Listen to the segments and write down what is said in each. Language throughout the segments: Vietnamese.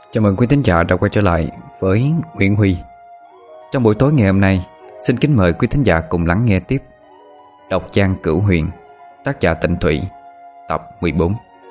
Chào mừng quý thính giả đã quay trở lại với Nguyễn Huy. Trong buổi tối ngày hôm nay, xin kính mời quý thính giả cùng lắng nghe tiếp Độc Giang Cửu Huyền, tác giả Tịnh Thụy, tập 14.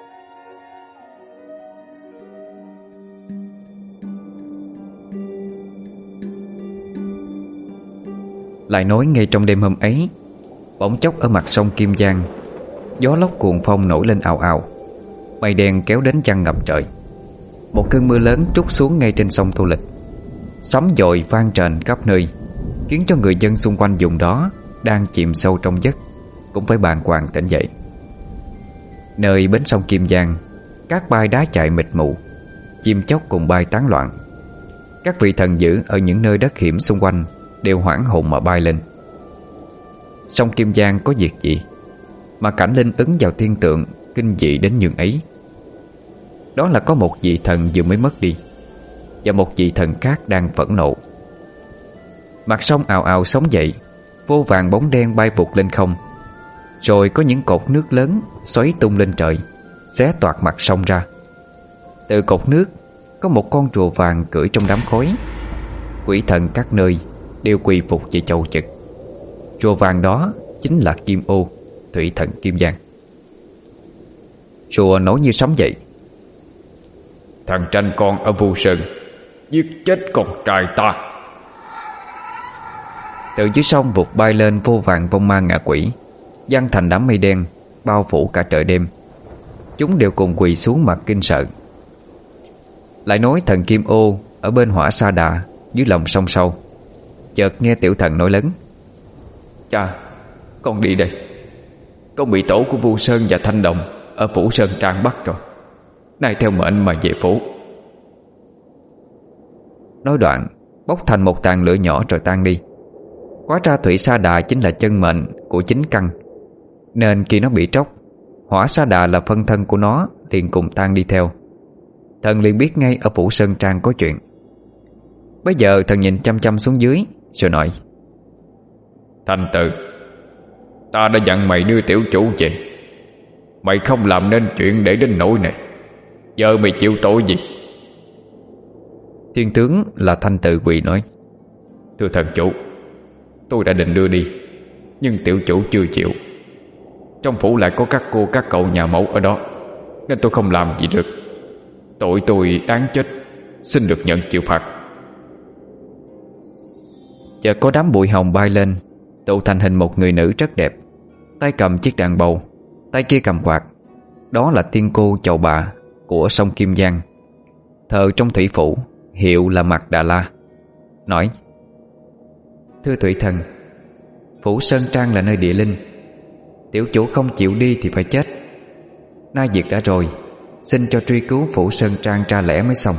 Lại nói ngay trong đêm hôm ấy, bỗng chốc ở mặt sông Kim Giang, gió lốc cuồng phong nổi lên ào ào, mây đen kéo đến chăn ngập trời. Một cơn mưa lớn trút xuống ngay trên sông Tô Lịch, sấm dội vang trền khắp nơi, khiến cho người dân xung quanh vùng đó đang chìm sâu trong giấc cũng phải bàng hoàng tỉnh dậy. Nơi bến sông Kim Giang, các bãi đá chạy mịt mù, chim chóc cùng bay tán loạn. Các vị thần dữ ở những nơi đất hiểm xung quanh đều hoảng hồn mà bay lên. Sông Kim Giang có việc gì mà cảnh linh ứng vào thiên tượng kinh dị đến nhường ấy? Đó là có một vị thần vừa mới mất đi, và một vị thần khác đang phẫn nộ. Mặt sông ào ào sóng dậy, vô vàn bóng đen bay vụt lên không. Rồi có những cột nước lớn xoáy tung lên trời, xé toạc mặt sông ra. Từ cột nước có một con rùa vàng cưỡi trong đám khói. Quỷ thần các nơi đều quỳ phục về chầu chực. Rùa vàng đó chính là Kim Ô, thủy thần Kim Giang. Rùa nổi như sấm dậy: "Thằng tranh con ở Vu Sơn giết chết con trai ta!" Từ dưới sông vụt bay lên vô vàn vong ma ngạ quỷ, giăng thành đám mây đen bao phủ cả trời đêm. Chúng đều cùng quỳ xuống mặt kinh sợ. Lại nói thần Kim Ô ở bên Hỏa Sa Đà dưới lòng sông sâu, chợt nghe tiểu thần nói lớn: "Cha, con đi đây. Con bị tổ của Vu Sơn và Thanh Đồng ở Phủ Sơn Trang bắt rồi. Nay theo mệnh mà về phủ." Nói đoạn bốc thành một tàn lửa nhỏ rồi tan đi. Hóa ra Thủy Sa Đà chính là chân mệnh của chính căn, nên khi nó bị tróc, Hỏa Sa Đà là phân thân của nó liền cùng tan đi theo. Thần liền biết ngay ở Phủ Sơn Trang có chuyện. Bây giờ thần nhìn chăm chăm xuống dưới rồi nói: "Thanh Tự, ta đã dặn mày đưa tiểu chủ về. Mày không làm nên chuyện để đến nỗi này. Giờ mày chịu tội gì?" Thiên tướng là Thanh Tự quỳ nói: "Thưa thần chủ, tôi đã định đưa đi, nhưng tiểu chủ chưa chịu. Trong phủ lại có các cô các cậu nhà mẫu ở đó, nên tôi không làm gì được. Tội tôi đáng chết, xin được nhận chịu phạt." Chợt có đám bụi hồng bay lên, tụ thành hình một người nữ rất đẹp, tay cầm chiếc đàn bầu, tay kia cầm quạt. Đó là tiên cô Chầu Bà của sông Kim Giang, thờ trong thủy phủ, hiệu là Mạc Đà La. Nói: "Thưa thủy thần, Phủ Sơn Trang là nơi địa linh. Tiểu chủ không chịu đi thì phải chết. Nay việc đã rồi, xin cho truy cứu Phủ Sơn Trang ra lẽ mới xong."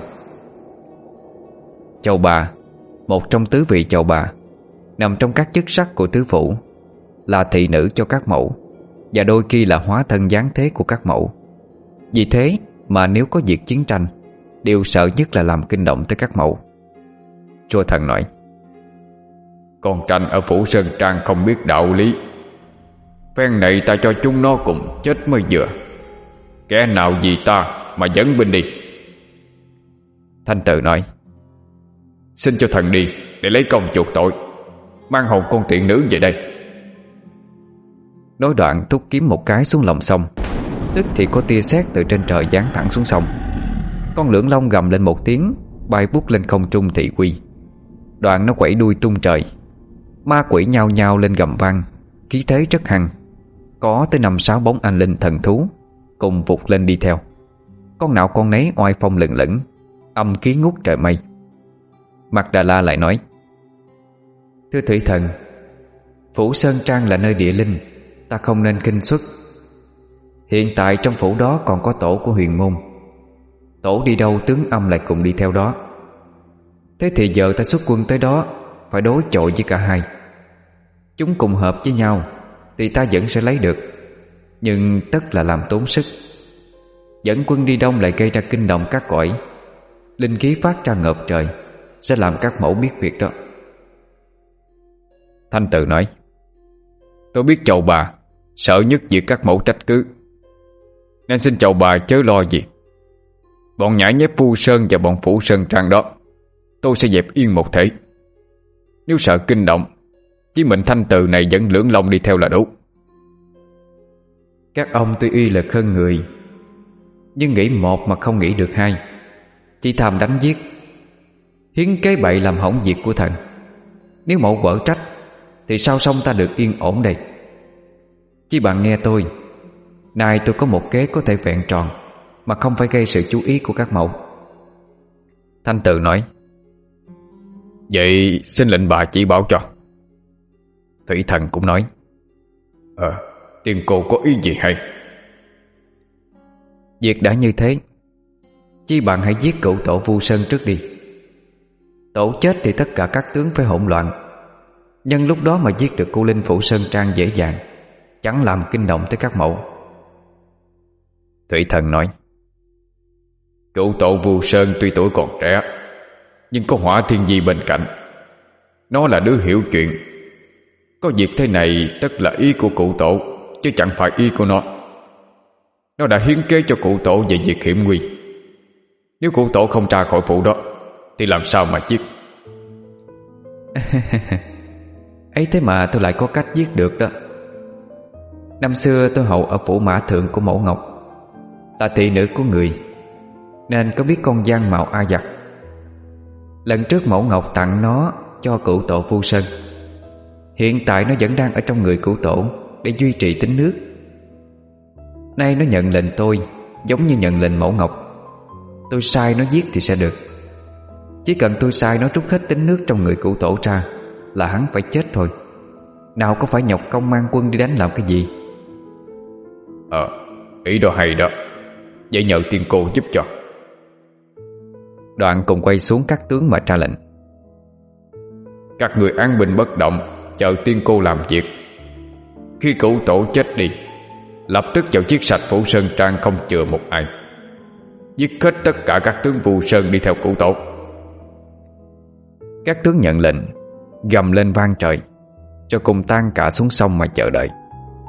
Chầu Bà, một trong tứ vị chầu bà, nằm trong các chức sắc của tứ phủ, là thị nữ cho các mẫu, và đôi khi là hóa thân giáng thế của các mẫu. Vì thế mà nếu có việc chiến tranh, điều sợ nhất là làm kinh động tới các mẫu. Rồi thần nói: "Con tranh ở Phủ Sơn Trang không biết đạo lý. Phen này ta cho chúng nó cùng chết mới vừa. Kẻ nào vì ta mà dẫn binh đi?" Thanh Tự nói: "Xin cho thần đi để lấy công chuộc tội. Mang hồn con tiện nữ về đây." Nói đoạn thúc kiếm một cái xuống lòng sông, tức thì có tia sét từ trên trời giáng thẳng xuống sông. Con lưỡng long gầm lên một tiếng, bay vút lên không trung thị uy. Đoạn nó quẩy đuôi tung trời. Ma quỷ nhao nhao lên gầm vang, khí thế rất hăng. Có tới 5-6 bóng anh linh thần thú cùng vụt lên đi theo. Con nào con nấy oai phong lừng lững, âm khí ngút trời mây. Mạc Đà La lại nói: "Thưa thủy thần, Phủ Sơn Trang là nơi địa linh, ta không nên khinh xuất. Hiện tại trong phủ đó còn có tổ của Huyền Môn. Tổ đi đâu tướng âm lại cùng đi theo đó. Thế thì giờ ta xuất quân tới đó, phải đối chọi với cả hai. Chúng cùng hợp với nhau thì ta vẫn sẽ lấy được, nhưng tất là làm tốn sức. Dẫn quân đi đông lại gây ra kinh động các cõi, linh khí phát ra ngợp trời, sẽ làm các mẫu biết việc đó." Thanh Tự nói: "Tôi biết Chầu Bà sợ nhất việc các mẫu trách cứ, nên xin Chầu Bà chớ lo gì. Bọn nhãi nhép Vu Sơn và bọn Phủ Sơn Trang đó tôi sẽ dẹp yên một thể. Nếu sợ kinh động, chỉ mình Thanh Từ này dẫn Lưỡng Long đi theo là đủ. Các ông tuy uy lực hơn người, nhưng nghĩ một mà không nghĩ được hai, chỉ tham đánh giết, hiến kế bậy làm hỏng việc của thần. Nếu mẫu quở trách thì sao xong ta được yên ổn đây? Chỉ bạn nghe tôi, nay tôi có một kế có thể vẹn tròn mà không phải gây sự chú ý của các mẫu. Thanh Từ nói: Vậy xin lệnh bà chỉ bảo cho. Thủy Thần cũng nói: Tiên cô có ý gì hay? Việc đã như thế, chi bạn hãy giết cựu tổ Vu Sơn trước đi. Tổ chết thì tất cả các tướng phải hỗn loạn. Nhân lúc đó mà giết được cô Linh Phủ Sơn Trang dễ dàng, chẳng làm kinh động tới các mẫu. Thủy Thần nói: Cựu tổ Vu Sơn tuy tuổi còn trẻ, nhưng có Hỏa Thiên Di bên cạnh. Nó là đứa hiểu chuyện. Có việc thế này tất là ý của cụ tổ, chứ chẳng phải ý của nó. Nó đã hiến kế cho cụ tổ về việc hiểm nguy. Nếu cụ tổ không ra khỏi phủ đó thì làm sao mà giết? Ấy thế mà tôi lại có cách giết được đó. Năm xưa tôi hầu ở phủ Mã Thượng của Mẫu Ngọc, là thị nữ của người, nên có biết con gian mạo A Giặc. Lần trước Mẫu Ngọc tặng nó cho cửu tổ Vu Sơn. Hiện tại nó vẫn đang ở trong người cửu tổ để duy trì tính nước. Nay nó nhận lệnh tôi giống như nhận lệnh Mẫu Ngọc. Tôi sai nó giết thì sẽ được. Chỉ cần tôi sai nó trút hết tính nước trong người cửu tổ ra là hắn phải chết thôi. Nào có phải nhọc công mang quân đi đánh làm cái gì. Ý đó hay đó. Vậy nhờ tiên cô giúp cho. Đoạn cùng quay xuống các tướng mà ra lệnh: Các người an binh bất động, chờ tiên cô làm việc. Khi cửu tổ chết đi, lập tức vào giết sạch Phủ Sơn Trang không chừa một ai. Giết hết tất cả các tướng Vu Sơn đi theo cửu tổ. Các tướng nhận lệnh, gầm lên vang trời, cho cùng tan cả xuống sông mà chờ đợi.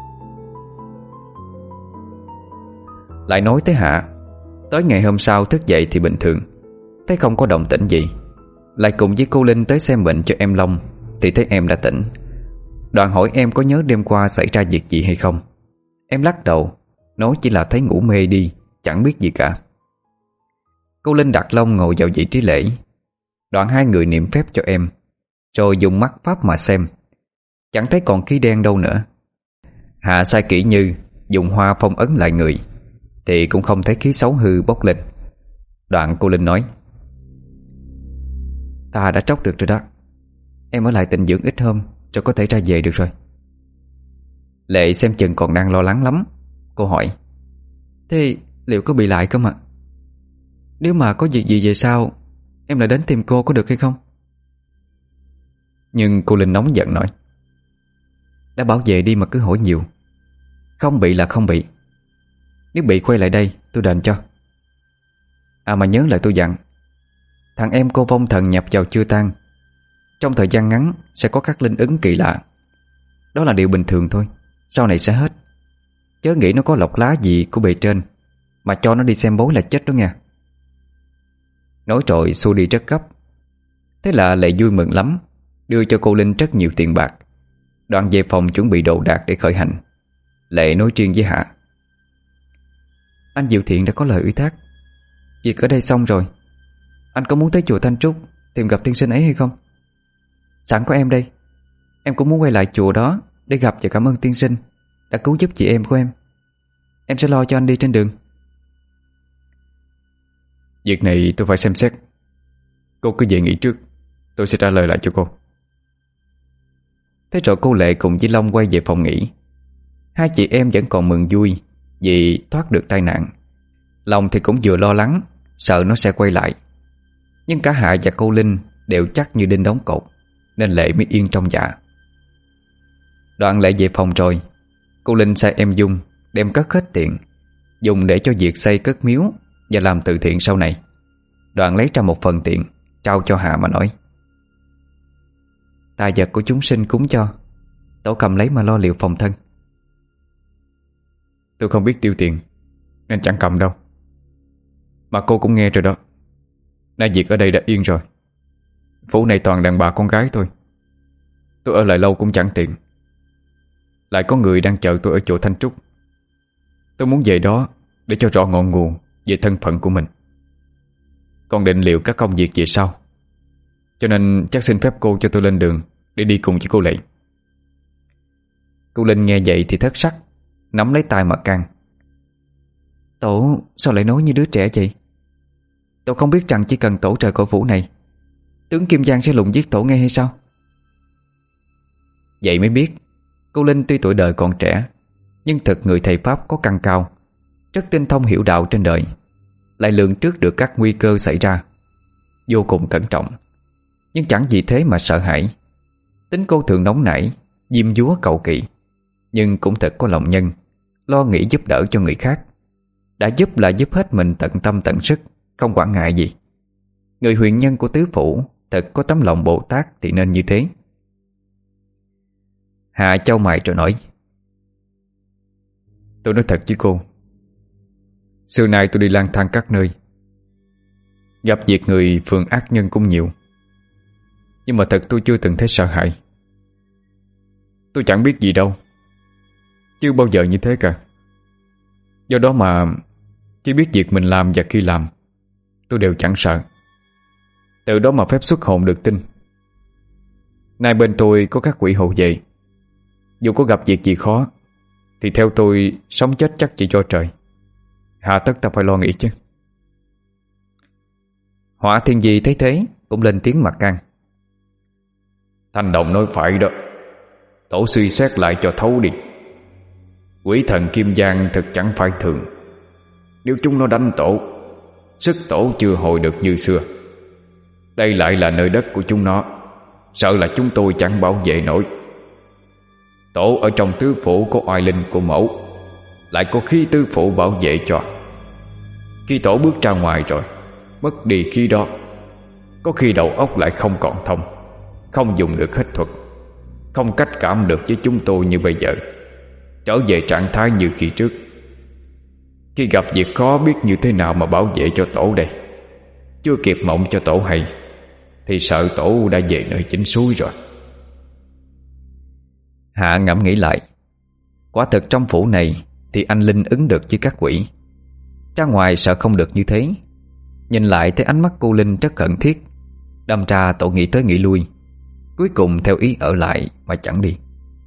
Lại nói tới Hạ, tới ngày hôm sau thức dậy thì bình thường, thấy không có động tĩnh gì. Lại cùng với cô Linh tới xem bệnh cho em Long, thì thấy em đã tỉnh. Đoạn hỏi em có nhớ đêm qua xảy ra việc gì hay không. Em lắc đầu, nói chỉ là thấy ngủ mê đi, chẳng biết gì cả. Cô Linh đặt Long ngồi vào vị trí lễ. Đoạn hai người niệm phép cho em, rồi dùng mắt pháp mà xem. Chẳng thấy còn khí đen đâu nữa. Hạ sai kỹ như dùng hoa phong ấn lại người, thì cũng không thấy khí xấu hư bốc lên. Đoạn cô Linh nói: Ta đã tróc được rồi đó. Em ở lại tịnh dưỡng ít hôm rồi có thể ra về được rồi. Lệ xem chừng còn đang lo lắng lắm. Cô hỏi: Thế liệu có bị lại cơ mà? Nếu mà có việc gì về sau, em lại đến tìm cô có được hay không? Nhưng cô Linh nóng giận nói: Đã bảo vệ đi mà cứ hỏi nhiều. Không bị là không bị. Nếu bị quay lại đây tôi đền cho. À mà nhớ lại tôi dặn, thằng em cô vong thần nhập vào chưa tan. Trong thời gian ngắn sẽ có các linh ứng kỳ lạ. Đó là điều bình thường thôi, sau này sẽ hết. Chớ nghĩ nó có lọc lá gì của bề trên mà cho nó đi xem bói là chết đó nha. Nói rồi xua đi rất gấp. Thế là Lệ vui mừng lắm, đưa cho cô Linh rất nhiều tiền bạc. Đoạn về phòng chuẩn bị đồ đạc để khởi hành. Lệ nói riêng với Hạ: Anh Diệu Thiện đã có lời ủy thác. Việc ở đây xong rồi, anh có muốn tới chùa Thanh Trúc tìm gặp tiên sinh ấy hay không? Sẵn có em đây, em cũng muốn quay lại chùa đó để gặp và cảm ơn tiên sinh đã cứu giúp chị em của em. Em sẽ lo cho anh đi trên đường. Việc này tôi phải xem xét. Cô cứ về nghỉ trước, tôi sẽ trả lời lại cho cô. Thế rồi cô Lệ cùng với Long quay về phòng nghỉ. Hai chị em vẫn còn mừng vui vì thoát được tai nạn. Long thì cũng vừa lo lắng, sợ nó sẽ quay lại. Nhưng cả Hạ và cô Linh đều chắc như đinh đóng cột, nên Lệ mới yên trong dạ. Đoạn Lệ về phòng rồi, cô Linh sai em Dung đem cất hết tiền, dùng để cho việc xây cất miếu và làm từ thiện sau này. Đoạn lấy ra một phần tiền trao cho Hạ mà nói: Tài vật của chúng sinh cúng cho, tổ cầm lấy mà lo liệu phòng thân. Tôi không biết tiêu tiền nên chẳng cầm đâu. Mà cô cũng nghe rồi đó. Nay việc ở đây đã yên rồi. Phủ này toàn đàn bà con gái thôi. Tôi ở lại lâu cũng chẳng tiện. Lại có người đang chờ tôi ở chỗ Thanh Trúc. Tôi muốn về đó để cho rõ ngọn nguồn về thân phận của mình. Còn định liệu các công việc về sau, cho nên chắc xin phép cô cho tôi lên đường để đi cùng với cô Lệ. Cô Linh nghe vậy thì thất sắc, nắm lấy tay Mạc Can. Tổ sao lại nói như đứa trẻ vậy? Tổ không biết rằng chỉ cần tổ rời khỏi phủ này, tướng Kim Giang sẽ lùng giết tổ ngay hay sao? Vậy mới biết cô Linh tuy tuổi đời còn trẻ, nhưng thực người thầy Pháp có căn cao, rất tinh thông hiểu đạo trên đời, lại lường trước được các nguy cơ xảy ra, vô cùng cẩn trọng. Nhưng chẳng vì thế mà sợ hãi. Tính cô thường nóng nảy, diêm dúa cầu kỳ, nhưng cũng thật có lòng nhân, lo nghĩ giúp đỡ cho người khác. Đã giúp là giúp hết mình tận tâm tận sức, không quản ngại gì. Người huyền nhân của tứ phủ thật có tấm lòng Bồ Tát thì nên như thế. Hạ chau mày rồi nói: Tôi nói thật với cô, xưa nay tôi đi lang thang các nơi, gặp việc người phường ác nhân cũng nhiều, nhưng mà thật tôi chưa từng thấy sợ hãi. Tôi chẳng biết gì đâu, chưa bao giờ như thế cả. Do đó mà khi biết việc mình làm và khi làm, tôi đều chẳng sợ. Từ đó mà phép xuất hồn được tin. Nay bên tôi có các quỷ hộ vệ, dù có gặp việc gì khó thì theo tôi sống chết chắc chỉ do trời. Hà tất ta phải lo nghĩ chứ. Hỏa Thiên Di thấy thế cũng lên tiếng Mặc Can: Thanh Đồng nói phải đó. Tổ suy xét lại cho thấu đi. Quỷ thần Kim Giang thật chẳng phải thường. Nếu chúng nó đánh tổ, sức tổ chưa hồi được như xưa. Đây lại là nơi đất của chúng nó, sợ là chúng tôi chẳng bảo vệ nổi. Tổ ở trong tứ phủ có oai linh của mẫu, lại có khí tứ phủ bảo vệ cho. Khi tổ bước ra ngoài rồi, mất đi khí đó, có khi đầu óc lại không còn thông, không dùng được hết thuật, không cách cảm được với chúng tôi như bây giờ, trở về trạng thái như khi trước. Khi gặp việc khó biết như thế nào mà bảo vệ cho tổ đây. Chưa kịp mộng cho tổ hay thì sợ tổ đã về nơi chính suối rồi. Hạ ngẫm nghĩ lại, quả thực trong phủ này thì anh Linh ứng được với các quỷ, ra ngoài sợ không được như thế. Nhìn lại thấy ánh mắt cô Linh rất khẩn thiết, đâm ra tổ nghĩ tới nghĩ lui, cuối cùng theo ý ở lại mà chẳng đi.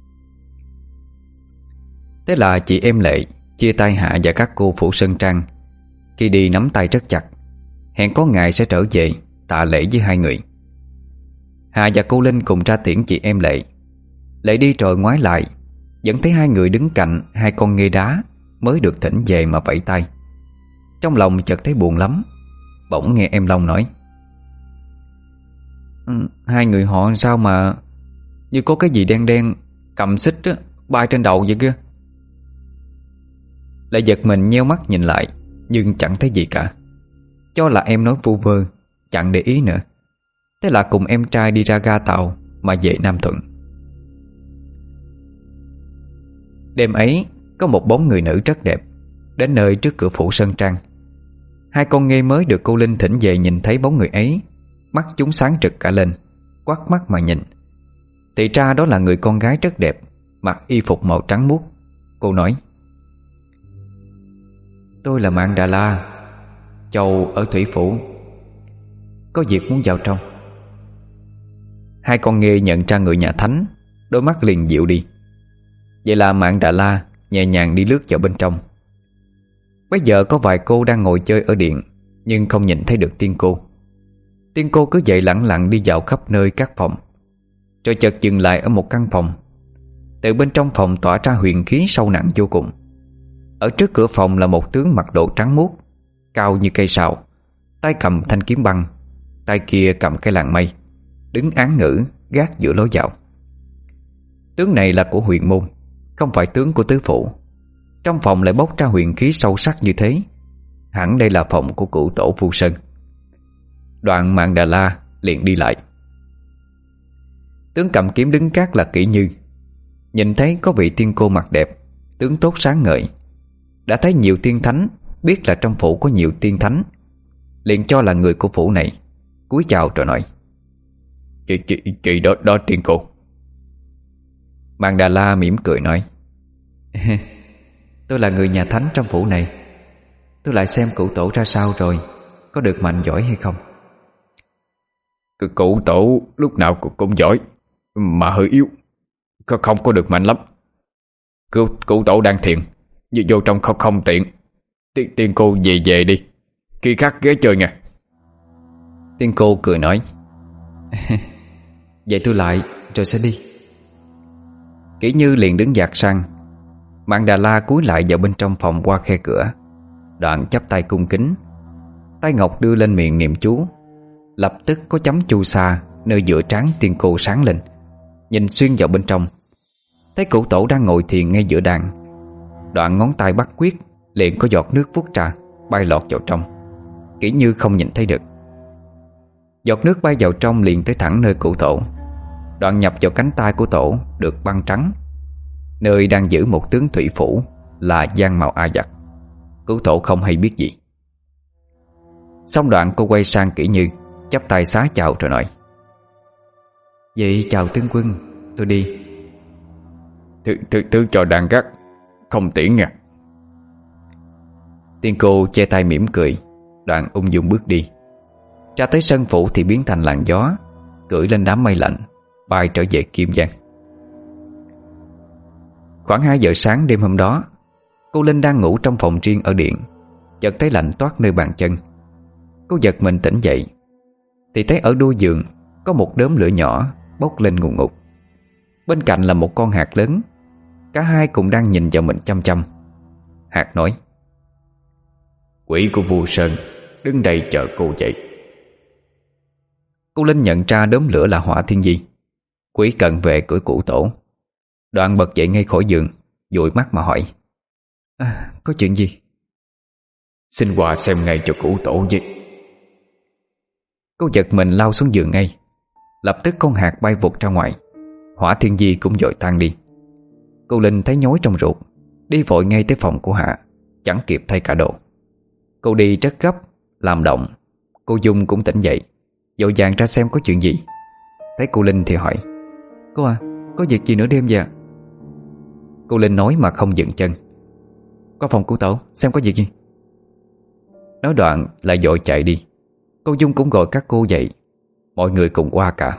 Thế là chị em Lệ chia tay Hạ và các cô phủ Sơn Trang. Khi đi nắm tay rất chặt, hẹn có ngày sẽ trở về tạ lễ với hai người. Hạ và cô Linh cùng ra tiễn chị em Lệ. Lệ đi rồi ngoái lại, vẫn thấy hai người đứng cạnh hai con nghê đá mới được thỉnh về mà vẫy tay. Trong lòng chợt thấy buồn lắm. Bỗng nghe em Long nói: Hai người họ sao mà như có cái gì đen đen cầm xích á, bay trên đầu vậy kia. Lại giật mình nheo mắt nhìn lại, nhưng chẳng thấy gì cả. Cho là em nói vu vơ, chẳng để ý nữa. Thế là cùng em trai đi ra ga tàu mà về Nam Thuận. Đêm ấy có một bóng người nữ rất đẹp đến nơi trước cửa phủ Sơn Trang. Hai con nghê mới được cô Linh thỉnh về nhìn thấy bóng người ấy, mắt chúng sáng rực cả lên, quắt mắt mà nhìn. Thì ra đó là người con gái rất đẹp, mặc y phục màu trắng muốt. Cô nói: Tôi là Mạn Đà La, chầu ở Thủy Phủ, có việc muốn vào trong. Hai con nghê nhận ra người nhà thánh, đôi mắt liền dịu đi. Vậy là Mạn Đà La nhẹ nhàng đi lướt vào bên trong. Bây giờ có vài cô đang ngồi chơi ở điện, nhưng không nhìn thấy được tiên cô. Tiên cô cứ vậy lẳng lặng đi dạo khắp nơi các phòng, rồi chợt dừng lại ở một căn phòng. Từ bên trong phòng tỏa ra huyền khí sâu nặng vô cùng. Ở trước cửa phòng là một tướng mặc đồ trắng muốt, cao như cây sào, tay cầm thanh kiếm băng, tay kia cầm cái làn mây, đứng án ngữ gác giữa lối vào. Tướng này là của huyền môn, không phải tướng của tứ phủ. Trong phòng lại bốc ra huyền khí sâu sắc như thế, hẳn đây là phòng của cửu tổ Phu Sơn. Đoạn Mạn Đà La liền đi lại. Tướng cầm kiếm đứng gác là Kỷ Như. Nhìn thấy có vị tiên cô mặt đẹp, tướng tốt sáng ngời. Đã thấy nhiều tiên thánh, biết là trong phủ có nhiều tiên thánh, liền cho là người của phủ này, cúi chào rồi nói: Chị đó tiên cô. Màn Đà La mỉm cười nói: Tôi là người nhà thánh trong phủ này. Tôi lại xem cụ tổ ra sao rồi, có được mạnh giỏi hay không? Cụ tổ lúc nào cũng giỏi, mà hơi yếu, không có được mạnh lắm. Cụ tổ đang thiền, nhưng vô trong không tiện. Tiên cô về đi, khi khác ghé chơi nha. Tiên cô cười nói: Vậy tôi lại rồi sẽ đi. Kỷ Như liền đứng dạt sang. Mạn Đà La cúi lại vào bên trong phòng qua khe cửa, đoạn chắp tay cung kính. Tay ngọc đưa lên miệng niệm chú. Lập tức có chấm chu sa nơi giữa trán tiên cô sáng lên. Nhìn xuyên vào bên trong, thấy cụ tổ đang ngồi thiền ngay giữa đàn. Đoạn ngón tay bắt quyết, liền có giọt nước vút ra, bay lọt vào trong. Kỷ Như không nhìn thấy được. Giọt nước bay vào trong liền tới thẳng nơi cụ tổ, đoạn nhập vào cánh tay của tổ được băng trắng, nơi đang giữ một tướng thủy phủ là Giang Mạo A Giặc. Cụ tổ không hay biết gì. Xong đoạn cô quay sang Kỷ Như, chắp tay xá chào rồi nói: Vậy chào tướng quân, tôi đi. Thứ cho đàn gác, không tiễn nha. Tiên cô che tay mỉm cười, đoạn ung dung bước đi. Ra tới sân phủ thì biến thành làn gió, cưỡi lên đám mây lạnh, bay trở về Kim Giang. Khoảng 2 giờ sáng đêm hôm đó, cô Linh đang ngủ trong phòng riêng ở điện, chợt thấy lạnh toát nơi bàn chân. Cô giật mình tỉnh dậy, thì thấy ở đuôi giường có một đốm lửa nhỏ bốc lên ngùn ngụt. Bên cạnh là một con hạt lớn. Cả hai cùng đang nhìn vào mình chăm chăm. Hạt nói: Quỷ của Vu Sơn đứng đây chờ cô dậy. Cô Linh nhận ra đốm lửa là Hỏa Thiên Di, quỷ cận vệ của cụ tổ. Đoạn bật dậy ngay khỏi giường, dụi mắt mà hỏi: Có chuyện gì? Xin qua xem ngay cho cụ tổ với. Cô giật mình lao xuống giường ngay. Lập tức con hạt bay vụt ra ngoài, Hỏa Thiên Di cũng vội tan đi. Cô Linh thấy nhói trong ruột, đi vội ngay tới phòng của Hạ, chẳng kịp thay cả đồ. Cô đi rất gấp, làm động. Cô Dung cũng tỉnh dậy, vội vàng ra xem có chuyện gì. Thấy cô Linh thì hỏi: Cô à, có việc gì nửa đêm vậy ạ? Cô Linh nói mà không dừng chân: Qua phòng của tổ xem có việc gì. Nói đoạn lại vội chạy đi. Cô Dung cũng gọi các cô dậy. Mọi người cùng qua cả.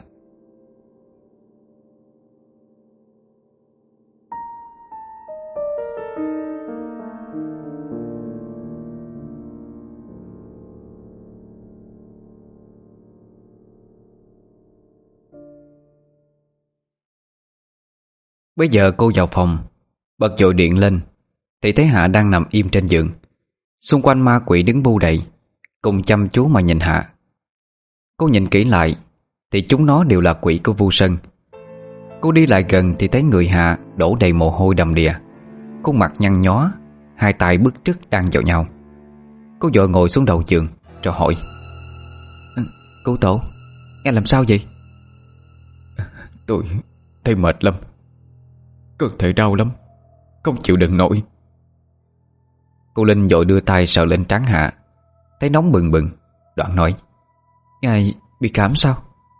Bây giờ cô vào phòng, bật dội điện lên, thì thấy Hạ đang nằm im trên giường. Xung quanh ma quỷ đứng bu đầy, cùng chăm chú mà nhìn Hạ. Cô nhìn kỹ lại thì chúng nó đều là quỷ của Vu Sơn. Cô đi lại gần thì thấy người Hạ đổ đầy mồ hôi đầm đìa, khuôn mặt nhăn nhó, hai tay bứt rứt đan vào nhau. Cô vội ngồi xuống đầu giường rồi hỏi: Cụ tổ, nghe làm sao vậy? Tôi thấy mệt lắm, cơ thể đau lắm, không chịu đựng nổi. Cô Linh vội đưa tay sờ lên trán Hạ, thấy nóng bừng bừng, đoạn nói: Ngài bị cảm sao?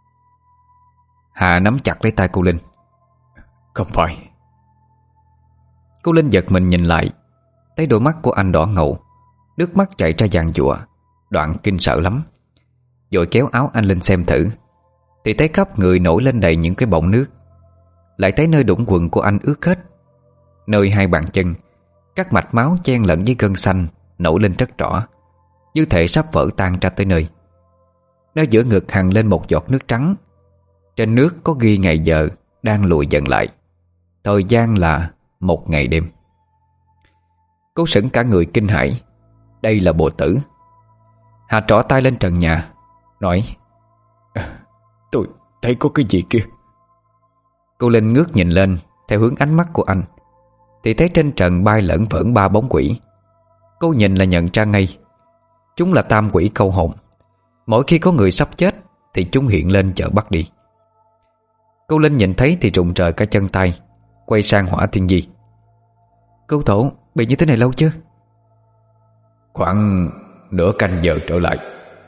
Hạ nắm chặt lấy tay cô Linh: Không phải. Cô Linh giật mình nhìn lại, thấy đôi mắt của anh đỏ ngầu, nước mắt chảy ra giàn giụa, đoạn kinh sợ lắm. Vội kéo áo anh lên xem thử, thì thấy khắp người nổi lên đầy những cái bọng nước. Lại thấy nơi đũng quần của anh ướt hết. Nơi hai bàn chân, các mạch máu chen lẫn với gân xanh nổi lên rất rõ, như thể sắp vỡ tan ra tới nơi. Nơi giữa ngực hằn lên một giọt nước trắng. Trên nước có ghi ngày giờ đang lùi dần lại. Thời gian là 1 ngày đêm. Cô sững cả người kinh hãi. Đây là bồ tử. Hà trỏ tay lên trần nhà, nói: Tôi thấy có cái gì kia. Cô Linh ngước nhìn lên theo hướng ánh mắt của anh, thì thấy trên trần bay lởn vởn 3 bóng quỷ. Cô nhìn là nhận ra ngay. Chúng là tam quỷ câu hồn. Mỗi khi có người sắp chết thì chúng hiện lên chợ bắt đi. Cô Linh nhìn thấy thì rụng rời cả chân tay, quay sang Hỏa Thiên Di: Cô tổ bị như thế này lâu chưa? Khoảng nửa canh giờ trở lại.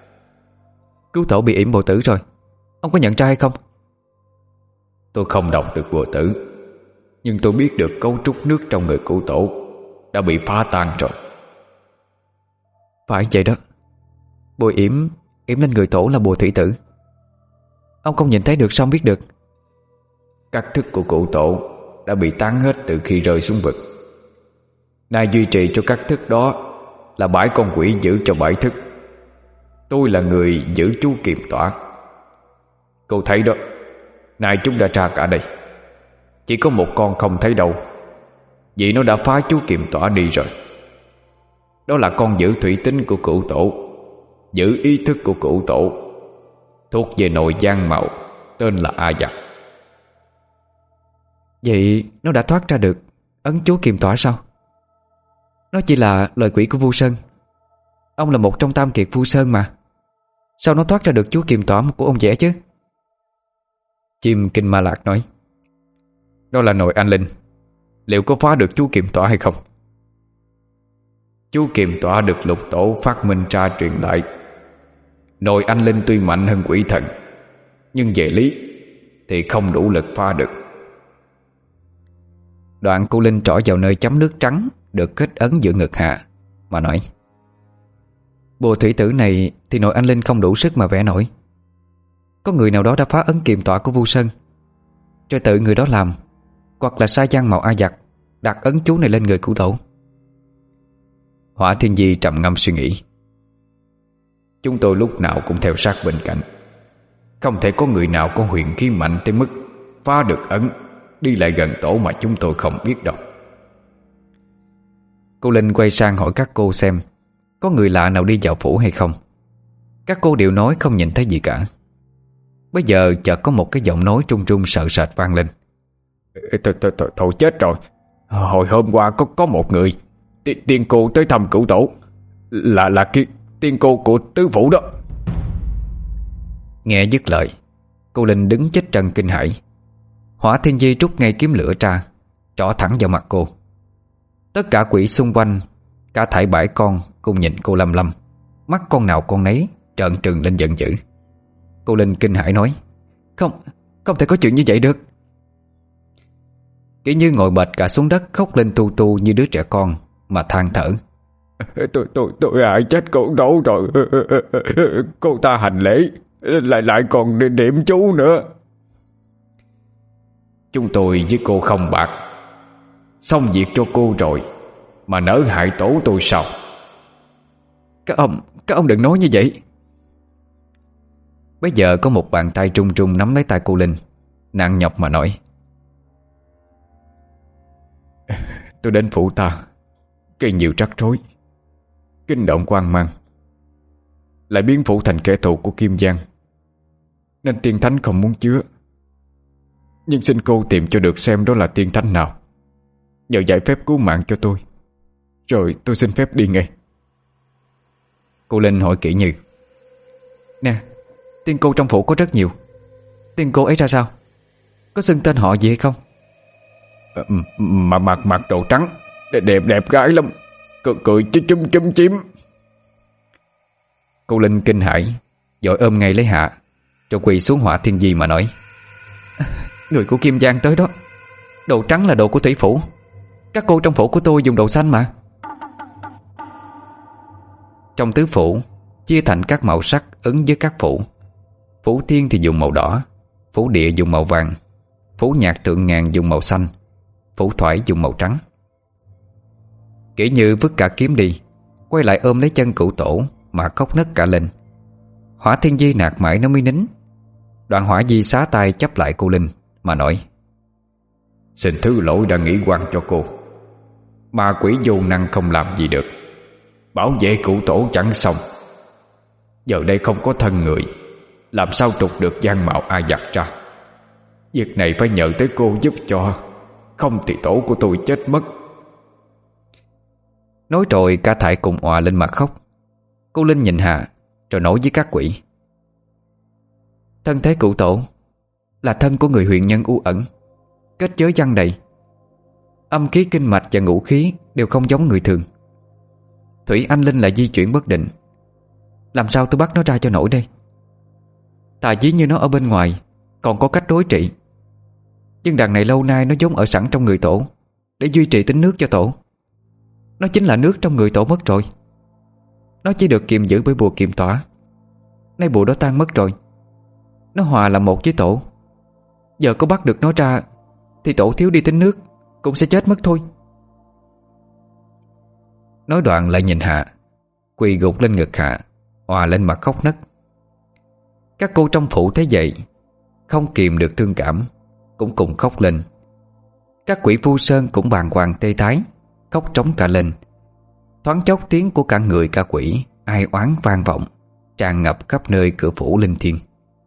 Cứu tổ bị yểm bồ tử rồi. Ông có nhận ra hay không? Tôi không đọc được bùa tử, nhưng tôi biết được cấu trúc nước trong người cụ tổ đã bị phá tan rồi. Phải vậy đó. Bùa yểm lên người tổ là bùa thủy tử. Ông không nhìn thấy được sao không biết được? Các thức của cụ tổ đã bị tán hết từ khi rơi xuống vực. Nay duy trì cho các thức đó là bãi con quỷ giữ cho bãi thức. Tôi là người giữ chú kiềm tỏa. Cô thấy đó, nay chúng đã ra cả đây. Chỉ có một con không thấy đâu, vì nó đã phá chú kiềm tỏa đi rồi. Đó là con giữ thủy tính của cụ tổ, giữ ý thức của cụ tổ, thuộc về nội giang mạo, tên là A Giặc. Vậy nó đã thoát ra được ấn chú kiềm tỏa sao? Nó chỉ là lời quỷ của Vu Sơn. Ông là một trong tam kiệt Vu Sơn mà. Sao nó thoát ra được chú kiềm tỏa của ông vẽ chứ? Chim Kinh Ma Lạc nói: đó là nội anh linh. Liệu có phá được chú kiềm tỏa hay không? Chú kiềm tỏa được lục tổ phát minh ra truyền lại. Nội anh linh tuy mạnh hơn quỷ thần, nhưng về lý thì không đủ lực phá được. Đoạn cô Linh trỏ vào nơi chấm nước trắng được kết ấn giữa ngực hạ mà nói: bùa thủy tử này thì nội anh linh không đủ sức mà vẽ nổi. Có người nào đó đã phá ấn kiềm tỏa của Vu Sơn, rồi tự người đó làm, hoặc là sai giang mạo A Giặc đặt ấn chú này lên người cụ tổ. Hỏa Thiên Di trầm ngâm suy nghĩ: chúng tôi lúc nào cũng theo sát bên cạnh, không thể có người nào có huyền khí mạnh tới mức phá được ấn, đi lại gần tổ mà chúng tôi không biết đâu. Cô Linh quay sang hỏi các cô xem có người lạ nào đi vào phủ hay không. Các cô đều nói không nhìn thấy gì cả. Bây giờ chợt có một cái giọng nói trung trung sợ sệt vang lên: Thôi chết rồi. Hồi hôm qua có một người tiên cô tới thăm cửu tổ, là tiên cô của tứ phủ đó. Nghe dứt lời, cô Linh đứng chết trần kinh hãi. Hỏa Thiên Di rút ngay kiếm lửa ra, trỏ thẳng vào mặt cô. Tất cả quỷ xung quanh, cả thảy bãi con cùng nhìn cô lăm lăm, mắt con nào con nấy trợn trừng lên giận dữ. Cô Linh kinh hãi nói: Không thể có chuyện như vậy được. Kỷ Như ngồi bệt cả xuống đất, khóc lên tu tu như đứa trẻ con mà than thở: Tôi hại chết cô tổ rồi. Cô ta hành lễ lại còn niệm chú nữa. Chúng tôi với cô không bạc, xong việc cho cô rồi mà nỡ hại tổ tôi sao? Các ông đừng nói như vậy. Bây giờ có một bàn tay trung trung nắm lấy tay cô Linh, nặng nhọc mà nói: tôi đến phủ ta gây nhiều rắc rối, kinh động hoang mang, lại biến phủ thành kẻ thù của Kim Giang, nên tiên thánh không muốn chứa. Nhưng xin cô tìm cho được xem đó là tiên thánh nào, nhờ giải phép cứu mạng cho tôi, rồi tôi xin phép đi ngay. Cô Linh hỏi Kỷ Như: nè, tiên cô trong phủ có rất nhiều. Tiên cô ấy ra sao? Có xưng tên họ gì hay không? Mà mặc đồ trắng, đẹp gái lắm, cười chúm chím. Cô Linh kinh hãi, vội ôm ngay lấy Hạ, rồi quỳ xuống Hỏa Thiên Di mà nói: người của Kim Giang tới đó. Đồ trắng là đồ của thủy phủ. Các cô trong phủ của tôi dùng đồ xanh mà. Trong tứ phủ chia thành các màu sắc ứng với các phủ. Phủ thiên thì dùng màu đỏ, phủ địa dùng màu vàng, phủ nhạc thượng ngàn dùng màu xanh, phủ thoải dùng màu trắng. Kỷ Như vứt cả kiếm đi, quay lại ôm lấy chân cửu tổ mà khóc nấc cả lên. Hỏa Thiên Di nạt mãi nó mới nín. Đoạn Hỏa Di xá tay chấp lại cô Linh mà nói: xin thứ lỗi đã nghĩ quan cho cô. Ma quỷ vô năng không làm gì được, bảo vệ cửu tổ chẳng xong. Giờ đây không có thân người, làm sao trục được gian mạo A Giặc ra. Việc này phải nhờ tới cô giúp cho, không thì tổ của tôi chết mất. Nói rồi cả thảy cùng òa lên mà khóc. Cô Linh nhìn Hạ rồi nói với các quỷ: thân thế cửu tổ là thân của người huyền nhân u ẩn, kết giới giăng đầy. Âm khí kinh mạch và ngũ khí đều không giống người thường. Thủy anh linh lại di chuyển bất định. Làm sao tôi bắt nó ra cho nổi đây? Tà chí như nó ở bên ngoài còn có cách đối trị, nhưng đằng này lâu nay nó vốn ở sẵn trong người tổ để duy trì tính nước cho tổ. Nó chính là nước trong người tổ mất rồi. Nó chỉ được kiềm giữ bởi bùa kiềm tỏa. Nay bùa đó tan mất rồi, nó hòa là một với tổ. Giờ có bắt được nó ra thì tổ thiếu đi tính nước cũng sẽ chết mất thôi. Nói đoạn lại nhìn Hạ, quỳ gục lên ngực Hạ, òa lên mặt khóc nấc. Các cô trong phủ thấy vậy, không kìm được thương cảm, cũng cùng khóc lên. Các quỷ Vu Sơn cũng bàng hoàng tê tái, khóc trống cả lên. Thoáng chốc tiếng của cả người cả quỷ ai oán vang vọng, tràn ngập khắp nơi cửa phủ linh thiêng.